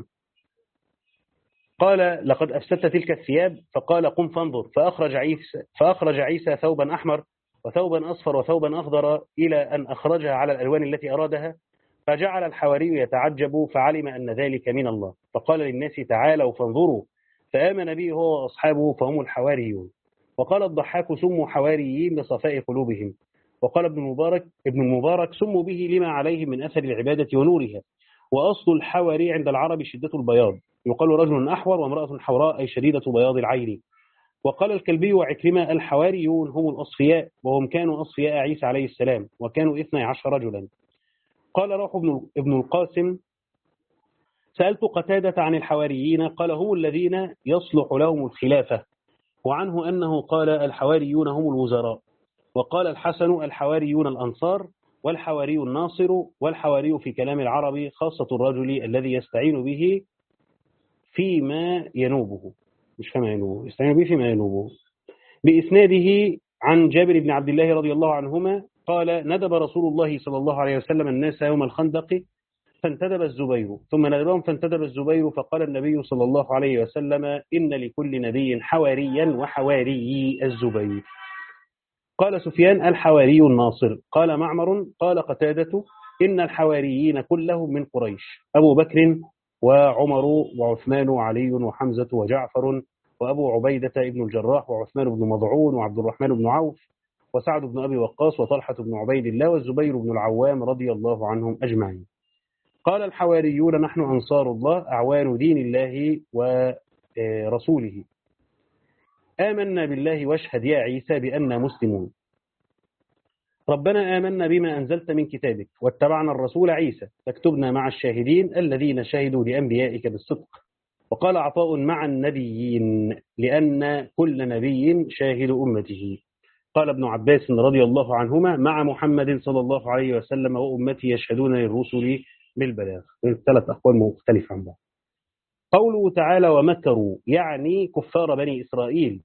قال لقد أفسدت تلك الثياب. فقال قم فانظر. فأخرج عيسى, فأخرج عيسى ثوبا أحمر وثوبا أصفر وثوبا أخضر إلى أن أخرجها على الألوان التي أرادها. فجعل الحواري يتعجب، فعلم أن ذلك من الله، فقال للناس تعالوا فانظروا، فآمن به هو وأصحابه فهم الحواريون. وقال الضحاك سموا حواريين لصفاء قلوبهم. وقال ابن المبارك, ابن المبارك سموا به لما عليه من أثر العبادة ونورها. وأصل الحواري عند العرب شدة البياض، يقال رجل أحور وامرأة حوراء أي شديدة بياض العين. وقال الكلبي وعكرمة الحواريون هم الأصفياء، وهم كانوا أصفياء عيسى عليه السلام، وكانوا اثني عشر رجلا. قال روح ابن القاسم سألت قتادة عن الحواريين، قال هم الذين يصلح لهم الخلافة، وعنه أنه قال الحواريون هم الوزراء. وقال الحسن الحواريون الأنصار، والحواري الناصر. والحواري في كلام العرب خاصة الرجل الذي يستعين به فيما ينوبه، مش فيما ينوبه، يستعين به فيما ينوبه. بإسناده عن جابر بن عبد الله رضي الله عنهما قال ندب رسول الله صلى الله عليه وسلم الناس يوم الخندق فانتدب الزبير، ثم ندبهم فانتدب الزبير، فقال النبي صلى الله عليه وسلم إن لكل نبي حواريا وحواري الزبير. قال سفيان الحواري الناصر. قال معمر قال قتادة إن الحواريين كلهم من قريش، أبو بكر وعمر وعثمان وعلي وحمزة وجعفر وأبو عبيدة ابن الجراح وعثمان بن مضعون وعبد الرحمن بن عوف وسعد بن أبي وقاص وطلحة بن عبيد الله والزبير بن العوام رضي الله عنهم أجمعين. قال الحواريون نحن أنصار الله أعوان دين الله ورسوله، آمنا بالله واشهد يا عيسى بأننا مسلمون. ربنا آمنا بما أنزلت من كتابك واتبعنا الرسول عيسى فاكتبنا مع الشاهدين الذين شهدوا لأنبيائك بالصدق. وقال عطاء مع النبيين لأن كل نبي شاهد أمته. قال ابن عباس رضي الله عنهما مع محمد صلى الله عليه وسلم وأمته يشهدون للرسل بالبلاغ. ثلاث أقوال مختلفة عن بعض. قوله تعالى ومكروا يعني كفار بني إسرائيل،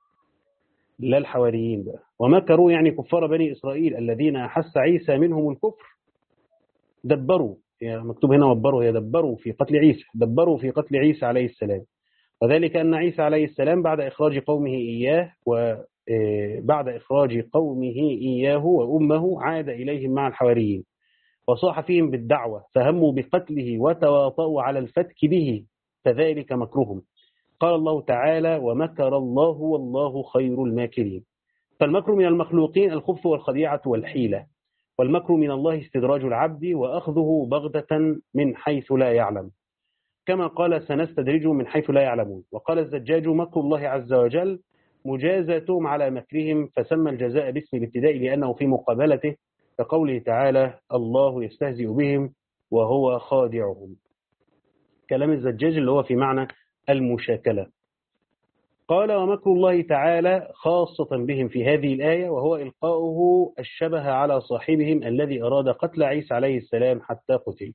لا الحواريين بقى. ومكروا يعني كفار بني إسرائيل الذين أحس عيسى منهم الكفر دبروا، يعني مكتوب هنا وبروا، يدبروا في قتل عيسى، دبروا في قتل عيسى عليه السلام. وذلك أن عيسى عليه السلام بعد إخراج قومه إياه وبعد إخراج قومه إياه وأمه عاد إليهم مع الحواريين وصاح فيهم بالدعوة فهموا بقتله وتواطؤوا على الفتك به، فذلك مكرهم. قال الله تعالى ومكر الله والله خير الماكرين. فالمكر من المخلوقين الخبث والخديعة والحيلة، والمكر من الله استدراج العبد وأخذه بغتة من حيث لا يعلم، كما قال سنستدرجهم من حيث لا يعلمون. وقال الزجاج مكر الله عز وجل مجازاتهم على مكرهم، فسمى الجزاء باسم الابتداء لأنه في مقابلته، كقوله تعالى الله يستهزئ بهم وهو خادعهم. كلام الزجاج اللي هو في معنى المشاكلة. قال ومكر الله تعالى خاصة بهم في هذه الآية، وهو إلقاؤه الشبه على صاحبهم الذي أراد قتل عيسى عليه السلام حتى قتل.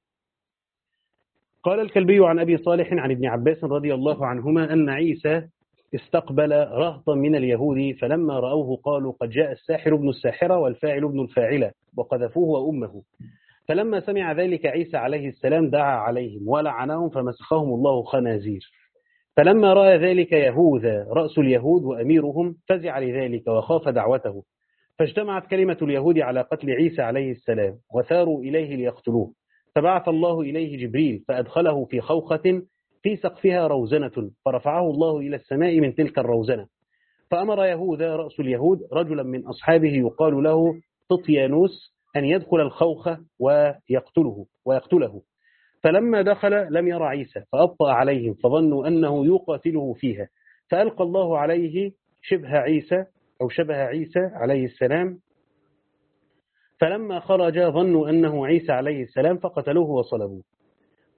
قال الكلبي عن أبي صالح عن ابن عباس رضي الله عنهما أن عيسى استقبل رهطا من اليهود فلما رأوه قالوا قد جاء الساحر ابن الساحرة والفاعل ابن الفاعلة وقذفوه وأمه. فلما سمع ذلك عيسى عليه السلام دعا عليهم ولعنهم فمسخهم الله خنازير. فلما رأى ذلك يهوذا رأس اليهود وأميرهم فزع لذلك وخاف دعوته، فاجتمعت كلمة اليهود على قتل عيسى عليه السلام وثاروا إليه ليقتلوه، فبعث الله إليه جبريل فأدخله في خوخة في سقفها روزنة فرفعه الله إلى السماء من تلك الروزنة. فأمر يهوذا رأس اليهود رجلا من أصحابه يقال له ططيانوس أن يدخل الخوخة ويقتله ويقتله فلما دخل لم يرى عيسى فأبطأ عليهم فظنوا أنه يقاتله فيها، فألقى الله عليه شبه عيسى أو شبه عيسى عليه السلام، فلما خرج ظنوا أنه عيسى عليه السلام فقتلوه وصلبوه.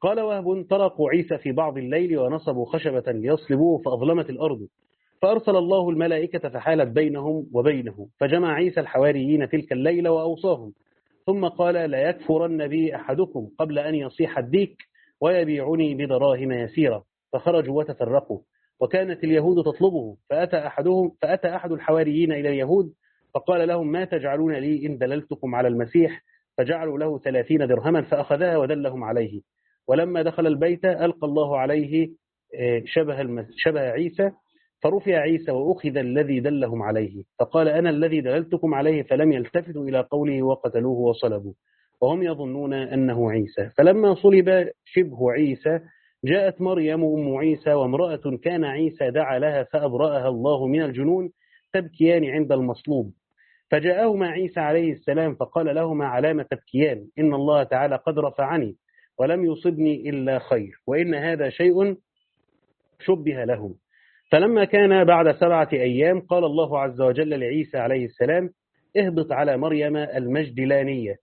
قال وهب طرقوا عيسى في بعض الليل ونصبوا خشبة ليصلبوه فأظلمت الأرض، فأرسل الله الملائكة فحالت بينهم وبينه، فجمع عيسى الحواريين تلك الليلة وأوصاهم، ثم قال لا يكفرن بي أحدكم قبل أن يصيح الديك ويبيعني بدراهم يسيرة. فخرجوا وتفرقوا، وكانت اليهود تطلبه، فأتى أحدهم فأتى أحد الحواريين إلى اليهود فقال لهم ما تجعلون لي إن دللتكم على المسيح؟ فجعلوا له ثلاثين درهما فأخذها ودلهم عليه. ولما دخل البيت ألقى الله عليه شبه, شبه عيسى، فرفع عيسى وأخذ الذي دلهم عليه، فقال أنا الذي دللتكم عليه، فلم يلتفتوا إلى قوله وقتلوه وصلبوا وهم يظنون أنه عيسى. فلما صلب شبه عيسى جاءت مريم أم عيسى وامرأة كان عيسى دعا لها فأبرأها الله من الجنون تبكيان عند المصلوب، فجاءهما عيسى عليه السلام فقال لهما علام تبكيان؟ إن الله تعالى قد رفعني ولم يصبني إلا خير، وإن هذا شيء شبه لهم. فلما كان بعد سبعة أيام قال الله عز وجل لعيسى عليه السلام اهبط على مريم المجدلانية،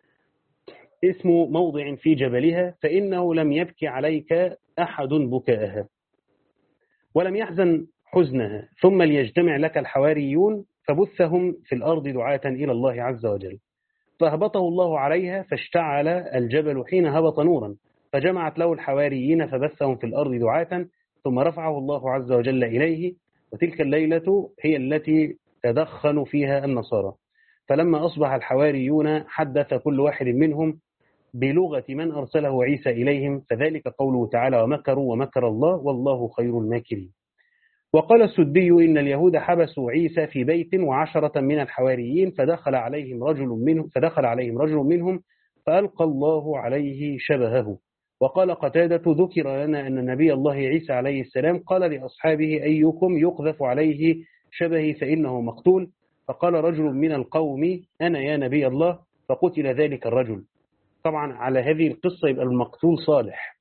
اسم موضع في جبلها، فإنه لم يبكي عليك أحد بكاءها ولم يحزن حزنها، ثم ليجتمع لك الحواريون فبثهم في الأرض دعاة إلى الله عز وجل. فأهبطه الله عليها فاشتعل الجبل حين هبط نورا، فجمعت له الحواريين فبثهم في الأرض دعاة، ثم رفعه الله عز وجل إليه. وتلك الليلة هي التي تدخن فيها النصارى. فلما أصبح الحواريون حدث كل واحد منهم بلغة من أرسله عيسى إليهم، فذلك قوله تعالى ومكروا ومكر الله والله خير الماكرين. وقال السدي إن اليهود حبسوا عيسى في بيت وعشرة من الحواريين، فدخل عليهم رجل منهم فدخل عليهم رجل منهم فألقى الله عليه شبهه. وقال قتادة ذكر لنا أن نبي الله عيسى عليه السلام قال لأصحابه أيكم يقذف عليه شبهي فإنه مقتول؟ فقال رجل من القوم أنا يا نبي الله، فقتل ذلك الرجل. طبعا على هذه القصة يبقى المقتول صالح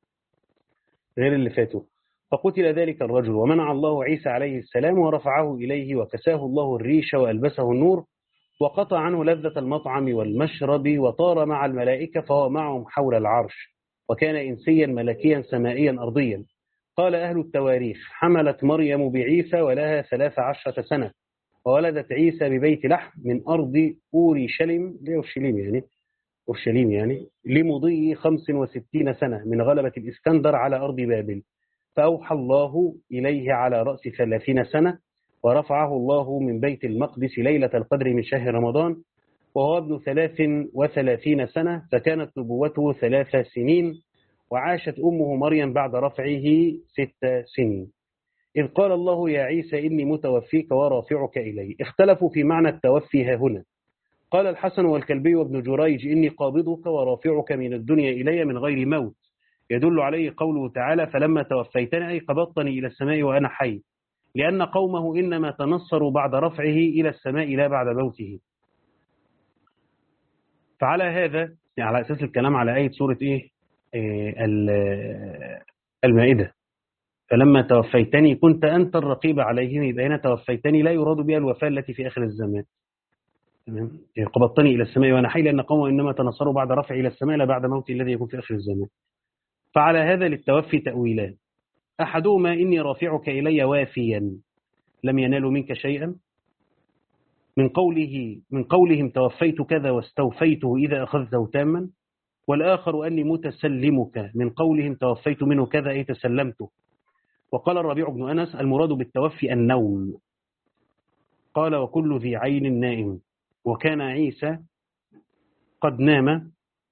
غير اللي فاتوا. فقتل ذلك الرجل ومنع الله عيسى عليه السلام ورفعه إليه وكساه الله الريش وألبسه النور وقطع عنه لذة المطعم والمشرب وطار مع الملائكة فهو معهم حول العرش، وكان إنسيا ملكيا سمائيا أرضيا. قال أهل التواريخ حملت مريم بعيسى ولها ثلاث عشرة سنة، وولدت عيسى ببيت لحم من أرض أورشليم لأورشليم يعني أورشليم يعني لمضي خمس وستين سنة من غلبة الإسكندر على أرض بابل، فأوحى الله إليه على رأس ثلاثين سنة، ورفعه الله من بيت المقدس ليلة القدر من شهر رمضان وهو ابن ثلاث وثلاثين سنة، فكانت نبوته ثلاث سنين، وعاشت أمه مريم بعد رفعه ست سنين. إذ قال الله يا عيسى إني متوفيك ورافعك إلي. اختلفوا في معنى التوفي ها هنا. قال الحسن والكلبي وابن جريج إني قابضك ورافعك من الدنيا إلي من غير موت، يدل عليه قوله تعالى فلما توفيتني أي قبضتني إلى السماء وأنا حي، لأن قومه إنما تنصروا بعد رفعه إلى السماء لا بعد موته. فعلى هذا يعني على أساس الكلام على آية سورة إيه؟ إيه المائدة فلما توفيتني كنت أنت الرقيب عليهم، يبقى هنا توفيتني لا يراد بها الوفاة التي في آخر الزمان. تمام؟ قبضتني إلى السماء وأنا حي لأن قومه إنما تنصروا بعد رفعه إلى السماء لا بعد موته الذي يكون في آخر الزمان. فعلى هذا للتوفي تأويلان، أحدهما إني رافعك إلي وافيا لم ينالوا منك شيئا، من قوله من قولهم توفيت كذا واستوفيته إذا أخذته تاما، والآخر أني متسلمك من قولهم توفيت منه كذا أي تسلمته. وقال الربيع بن أنس المراد بالتوفي النوم. قال وكل ذي عين نائم، وكان عيسى قد نام.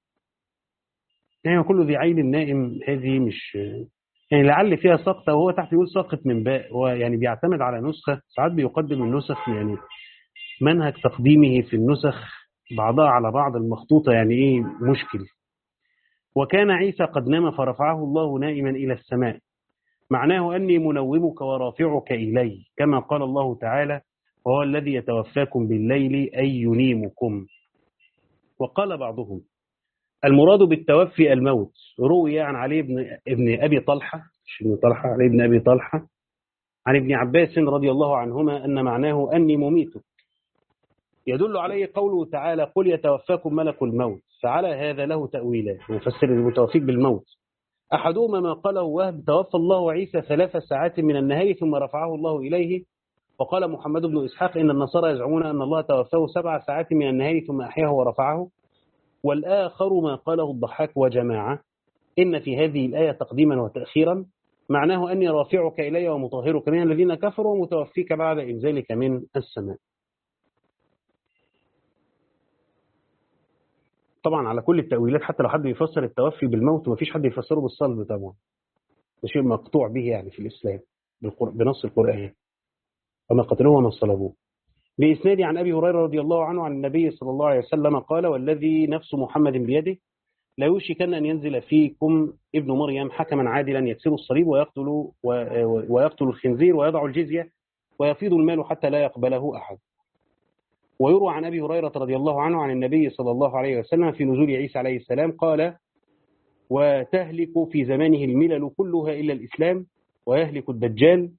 يعني كل ذي عين نائم هذه مش يعني لعل فيها سقطة، وهو تحت يقول سقط من باء، ويعني بيعتمد على نسخة، ساعات بيقدم النسخ يعني منهج تقديمه في النسخ بعضها على بعض المخطوطة يعني إيه مشكل. وكان عيسى قد نام فرفعه الله نائما إلى السماء، معناه أني منومك ورافعك إلي، كما قال الله تعالى وهو الذي يتوفاكم بالليل أي ينيمكم. وقال بعضهم المراد بالتوفي الموت. روي عن علي بن ابن أبي طلحة مش ابن طلحة علي بن أبي طلحة عن ابن عباس رضي الله عنهما أن معناه أني مميتك. يدل عليه قوله تعالى قل يتوفاكم ملك الموت، فعلى هذا له تأويلات ويفسر المتوفيك بالموت. أحدهما ما قاله وهب توفى الله عيسى ثلاث ساعات من النهار ثم رفعه الله إليه، وقال محمد بن إسحاق إن النصارى يزعمون أن الله توفاه سبع ساعات من النهار ثم أحياه ورفعه. والآخر ما قاله الضحاك وجماعة إن في هذه الآية تقديما وتأخيرا، معناه أني رافعك إلي ومطهرك من الذين كفروا ومتوفيك بعد إنزالك من السماء. طبعا على كل التأويلات، حتى لو حد يفسر التوفي بالموت ومفيش حد يفسره بالصلب طبعا، ده شيء مقطوع به يعني في الإسلام بنص القرآن، وما قتلوه وما صلبوه. بإسناد عن أبي هريرة رضي الله عنه عن النبي صلى الله عليه وسلم قال والذي نفس محمد بيده لا يوشكن أن ينزل فيكم ابن مريم حكما عادلا يكسر الصليب ويقتل ويقتل الخنزير ويضع الجزية ويفيض المال حتى لا يقبله أحد. ويروى عن أبي هريرة رضي الله عنه عن النبي صلى الله عليه وسلم في نزول عيسى عليه السلام قال وتهلك في زمانه الملل كلها إلا الإسلام ويهلك الدجال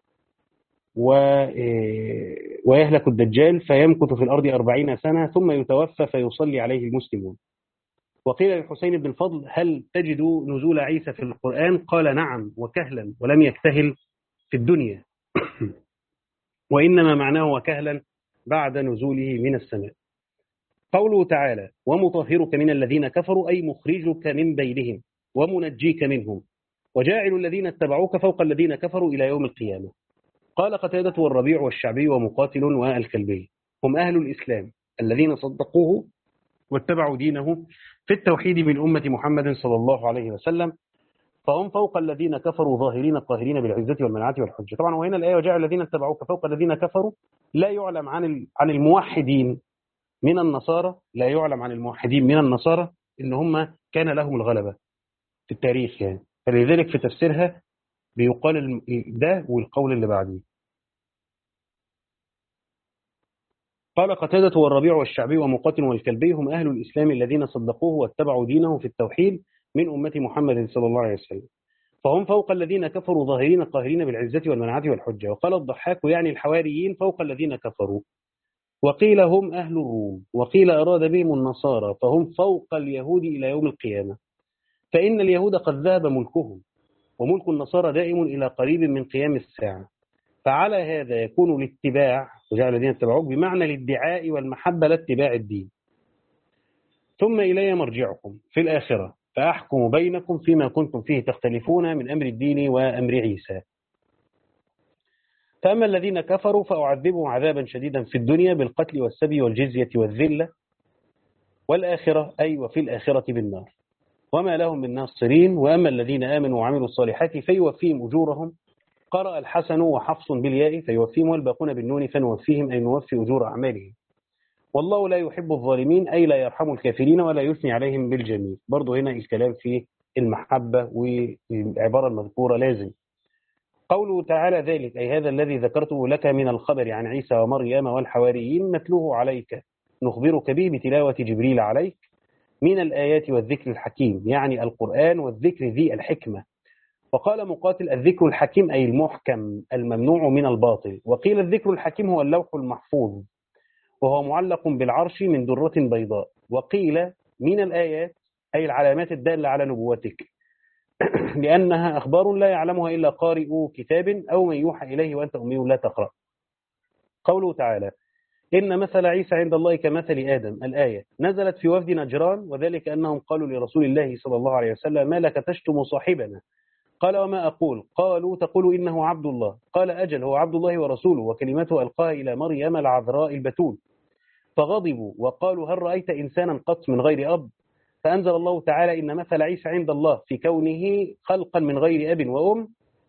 ويهلك الدجال فيمكث في الأرض أربعين سنة ثم يتوفى فيصلي عليه المسلمون. وقيل للحسين بن الفضل هل تجد نزول عيسى في القرآن؟ قال نعم وكهلا ولم يكتهل في الدنيا وإنما معناه وكهلا بعد نزوله من السماء. قوله تعالى ومطهرك من الذين كفروا أي مخرجك من بينهم ومنجيك منهم وجاعل الذين اتبعوك فوق الذين كفروا إلى يوم القيامة. قال قتادة والربيع والشعبي ومقاتل والكلبي هم أهل الإسلام الذين صدقوه واتبعوا دينه في التوحيد من أمة محمد صلى الله عليه وسلم، فهم فوق الذين كفروا ظاهرين قاهرين بالعزة والمنعة والحجة. طبعا وهنا الآية وجاء الذين اتبعوك فوق الذين كفروا لا يعلم عن عن الموحدين من النصارى، لا يعلم عن الموحدين من النصارى إن هم كان لهم الغلبة في التاريخ يعني، فلذلك في تفسيرها بيقال ده والقول اللي بعديه. قال قتادة والربيع والشعبي ومقاتل والكلبي هم أهل الإسلام الذين صدقوه واتبعوا دينه في التوحيد من أمة محمد صلى الله عليه وسلم، فهم فوق الذين كفروا ظاهرين قاهرين بالعزة والمنعة والحجة. وقال الضحاك يعني الحواريين فوق الذين كفروا. وقيل هم أهل الروم وقيل أراد بهم النصارى فهم فوق اليهود إلى يوم القيامة، فإن اليهود قد ذهب ملكهم وملك النصارى دائم إلى قريب من قيام الساعة، فعلى هذا يكون الاتباع وجعل الذين اتبعوك بمعنى الادعاء والمحبة لاتباع الدين. ثم إلي مرجعكم في الآخرة فأحكم بينكم فيما كنتم فيه تختلفون من أمر الدين وأمر عيسى. فأما الذين كفروا فأعذبهم عذابا شديدا في الدنيا بالقتل والسبي والجزية والذلة، والآخرة أي وفي الآخرة بالنار وما لهم من ناصرين. وأما الذين آمنوا وعملوا الصالحات فيوفيهم أجورهم. قرأ الحسن وحفص بالياء فيوفيهم والباقون بالنون فنوفيهم أي نوفي أجور أعمالهم. والله لا يحب الظالمين أي لا يرحم الكافرين ولا يثني عليهم بالجميل. برضو هنا الكلام في المحبة والعبارة المذكورة لازم. قوله تعالى ذلك أي هذا الذي ذكرته لك من الخبر عن عيسى ومريم والحواريين نتلوه عليك نخبرك به بتلاوة جبريل عليك من الآيات والذكر الحكيم، يعني القرآن والذكر ذي الحكمة. وقال مقاتل الذكر الحكيم أي المحكم الممنوع من الباطل. وقيل الذكر الحكيم هو اللوح المحفوظ وهو معلق بالعرش من درة بيضاء. وقيل من الآيات أي العلامات الدالة على نبوتك لأنها أخبار لا يعلمها إلا قارئ كتاب أو من يوحى إليه وأنت أمي لا تقرأ. قوله تعالى إن مثل عيسى عند الله كمثل آدم الآية نزلت في وفد نجران، وذلك أنهم قالوا لرسول الله صلى الله عليه وسلم ما لك تشتم صاحبنا؟ قال وما أقول؟ قالوا تقول إنه عبد الله. قال أجل هو عبد الله ورسوله وكلمته ألقاها إلى مريم العذراء البتول. فغضبوا وقالوا هل رأيت إنسانا قط من غير أب؟ فأنزل الله تعالى إن مثل عيسى عند الله في كونه خلقا من غير أب وأم.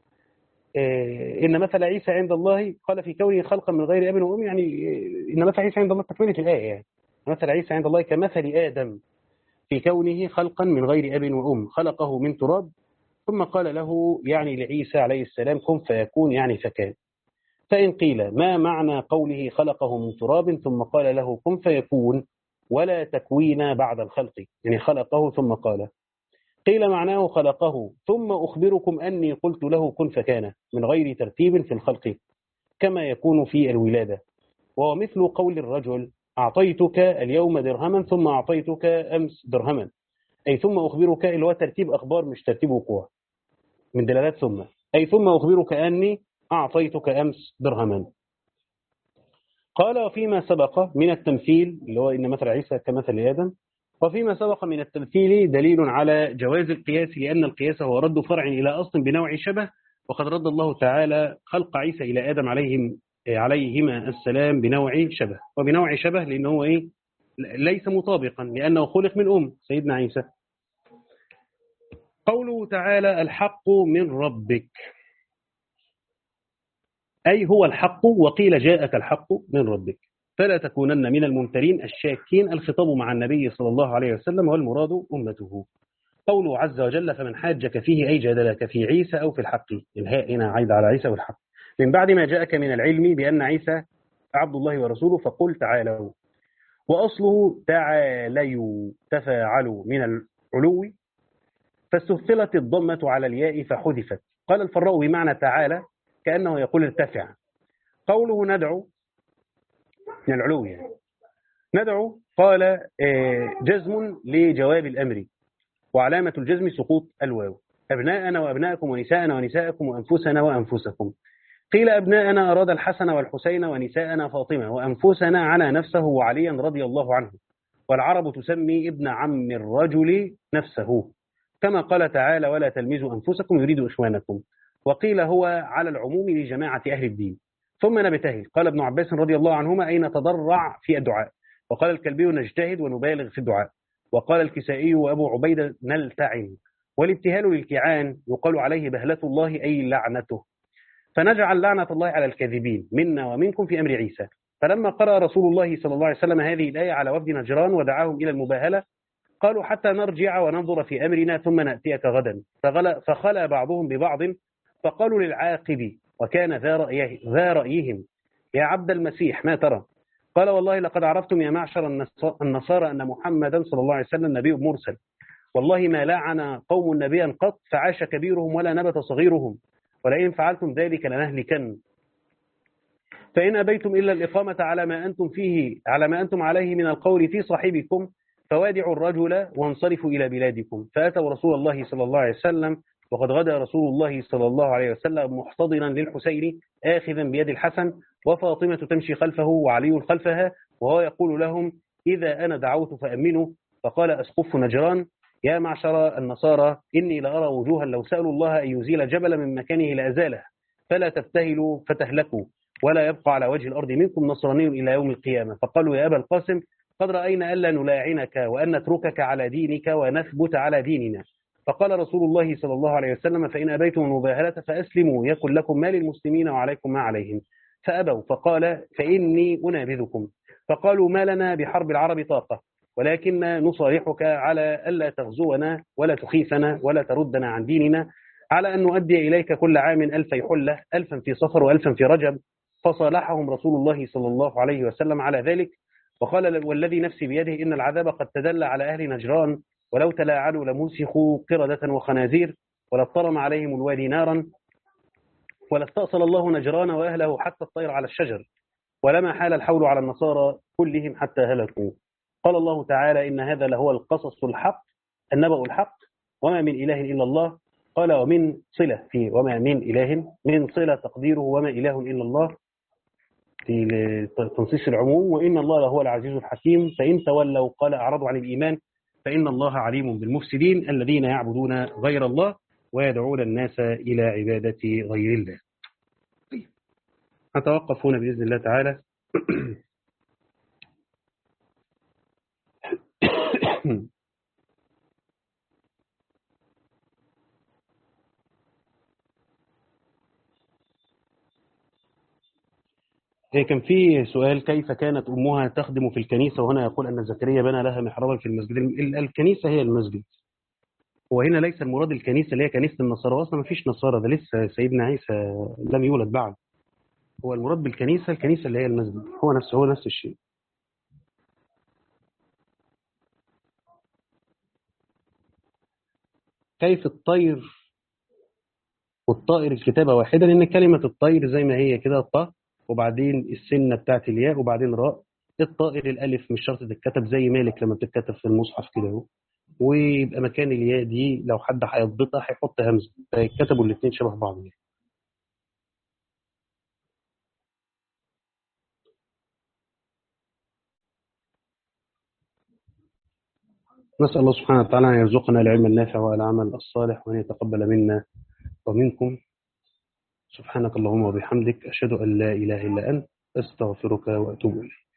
إن مثل عيسى عند الله قال في كونه خلقا من غير أب وأم، يعني إن مثل عيسى عند الله تكملة الآية، يعني مثل عيسى عند الله كمثل آدم في كونه خلقا من غير أب وأم خلقه من تراب ثم قال له يعني لعيسى عليه السلام كن فيكون يعني فكان. فإن قيل ما معنى قوله خلقه من تراب ثم قال له كن فيكون ولا تكوين بعد الخلق، يعني خلقه ثم قال. قيل معناه خلقه ثم أخبركم أني قلت له كن فكان من غير ترتيب في الخلق كما يكون في الولادة، وهو مثل قول الرجل أعطيتك اليوم درهما ثم أعطيتك أمس درهما، أي ثم أخبرك، اللي هو ترتيب أخبار مش ترتيب وقوع، من دلالات ثم، أي ثم أخبرك أني أعطيتك أمس درهما. قال وفيما سبق من التمثيل، اللي هو إن مثل عيسى كمثل آدم، وفيما سبق من التمثيل دليل على جواز القياس، لأن القياس هو رد فرع إلى أصل بنوع شبه، وقد رد الله تعالى خلق عيسى إلى آدم عليهم عليهما السلام بنوع شبه، وبنوع شبه لأنه إيه؟ ليس مطابقا، لأنه خلق من أم سيدنا عيسى. قوله تعالى الحق من ربك، أي هو الحق، وقيل جاءك الحق من ربك، فلا تكونن من الممترين الشاكين. الخطاب مع النبي صلى الله عليه وسلم والمراد أمته. قوله عز وجل فمن حاجك فيه أي جادلك في عيسى أو في الحق، الهاء هنا عايد على عيسى والحق، من بعد ما جاءك من العلم بأن عيسى عبد الله ورسوله، فقل تعالوا، وأصله تعاليوا تفاعلوا من العلو، فاستثقلت الضمة على الياء فحذفت. قال الفراء بمعنى تعالى كأنه يقول ارتفع. قوله ندعو من العلو يعني. ندعو قال جزم لجواب الأمر، وعلامة الجزم سقوط الواو. أبناءنا وأبناءكم ونساءنا ونساءكم وأنفسنا وأنفسكم. قيل أبناءنا أراد الحسن والحسين، ونساءنا فاطمة، وأنفسنا على نفسه وعليا رضي الله عنه. والعرب تسمي ابن عم الرجل نفسه، كما قال تعالى ولا تلمزوا أنفسكم يريد إخوانكم. وقيل هو على العموم لجماعة أهل الدين. ثم نبتهل. قال ابن عباس رضي الله عنهما أي نتضرع في الدعاء. وقال الكلبي نجتهد ونبالغ في الدعاء. وقال الكسائي وأبو عبيدة نلتعن. والابتهال للكيعان يقال عليه بهلة الله أي لعنته. فنجعل لعنة الله على الكاذبين منا ومنكم في أمر عيسى. فلما قرأ رسول الله صلى الله عليه وسلم هذه الآية على وفد نجران ودعاهم إلى المباهلة، قالوا حتى نرجع وننظر في أمرنا ثم نأتيك غدا. فخلى بعضهم ببعض فقالوا للعاقب وكان ذا, رأيه ذا رأيهم يا عبد المسيح ما ترى؟ قال والله لقد عرفتم يا معشر النصارى أن محمدا صلى الله عليه وسلم نبي مرسل، والله ما لعن قوم نبيا قط فعاش كبيرهم ولا نبت صغيرهم، ولئن فعلتم ذلك لنهلكن. فإن أبيتم إلا الإقامة على ما أنتم فيه على ما أنتم عليه من القول في صاحبكم فوادعوا الرجل وانصرفوا إلى بلادكم. فأتوا رسول الله صلى الله عليه وسلم، وقد غدا رسول الله صلى الله عليه وسلم محتضنا للحسين آخذا بيد الحسن، وفاطمة تمشي خلفه وعلي خلفها، وهو يقول لهم إذا أنا دعوت فأمنوا. فقال أسقف نجران يا معشر النصارى إني لأرى وجوها لو سألوا الله أن يزيل جبل من مكانه لأزاله، فلا تبتهلوا فتهلكوا، ولا يبقى على وجه الأرض منكم نصراني إلى يوم القيامة. فقالوا يا أبا القاسم قد رأينا ألا نلاعنك وأن نتركك على دينك ونثبت على ديننا. فقال رسول الله صلى الله عليه وسلم فإن أبيتم المباهلة فأسلموا يكن لكم ما للمسلمين وعليكم ما عليهم. فأبوا. فقال فإني أنابذكم. فقالوا ما لنا بحرب العرب طاقة، ولكن نصالحك على ألا تغزونا ولا تخيفنا ولا تردنا عن ديننا، على أن نؤدي إليك كل عام ألفي حلة، ألفا في صفر وألفا في رجب. فصالحهم رسول الله صلى الله عليه وسلم على ذلك، وقال والذي نفسي بيده إن العذاب قد تدلى على أهل نجران، ولو تلاعنوا لمسخوا قردة وخنازير، ولاضطرم عليهم الوادي نارا، ولاستأصل الله نجران وأهله حتى الطير على الشجر، ولما حال الحول على النصارى كلهم حتى هلكوا. قال الله تعالى إن هذا لهو القصص الحق النبأ الحق وما من إله إلا الله. قال ومن صلة في وما من إله من صلة تقديره وما إله إلا الله في تنصيص العموم، وإن الله لهو العزيز الحكيم. فإن تولوا قال أعرضوا عن الإيمان فإن الله عليم بالمفسدين الذين يعبدون غير الله ويدعون الناس إلى عبادة غير الله. نتوقف هنا بإذن الله تعالى. كان في سؤال كيف كانت أمها تخدم في الكنيسة، وهنا يقول أن زكريا بنى لها محرابا في المسجد. الكنيسة هي المسجد، وهنا ليس المراد الكنيسة اللي هي كنيسة النصارى، أصلا ما فيش نصارى، ده لسه سيدنا عيسى لم يولد بعد. هو المراد بالكنيسة الكنيسة اللي هي المسجد، هو نفسه هو نفس الشيء. كيف الطير والطائر الكتابة واحدة؟ لأن كلمة الطير زي ما هي كده الطاء وبعدين السنة بتاعت الياء وبعدين راء، الطائر الألف مش شرط تتكتب زي مالك لما بتتكتب في المصحف كده اهو. ويبقى مكان الياء دي لو حد هيضبطها هيحط همزة، فيتكتبوا الاثنين شبه بعض يعني. نسأل الله سبحانه وتعالى أن يرزقنا العلم النافع والعمل الصالح، وأن يتقبل منا ومنكم. سبحانك اللهم وبحمدك، أشهد أن لا إله إلا أنت، أستغفرك وأتوب إليك.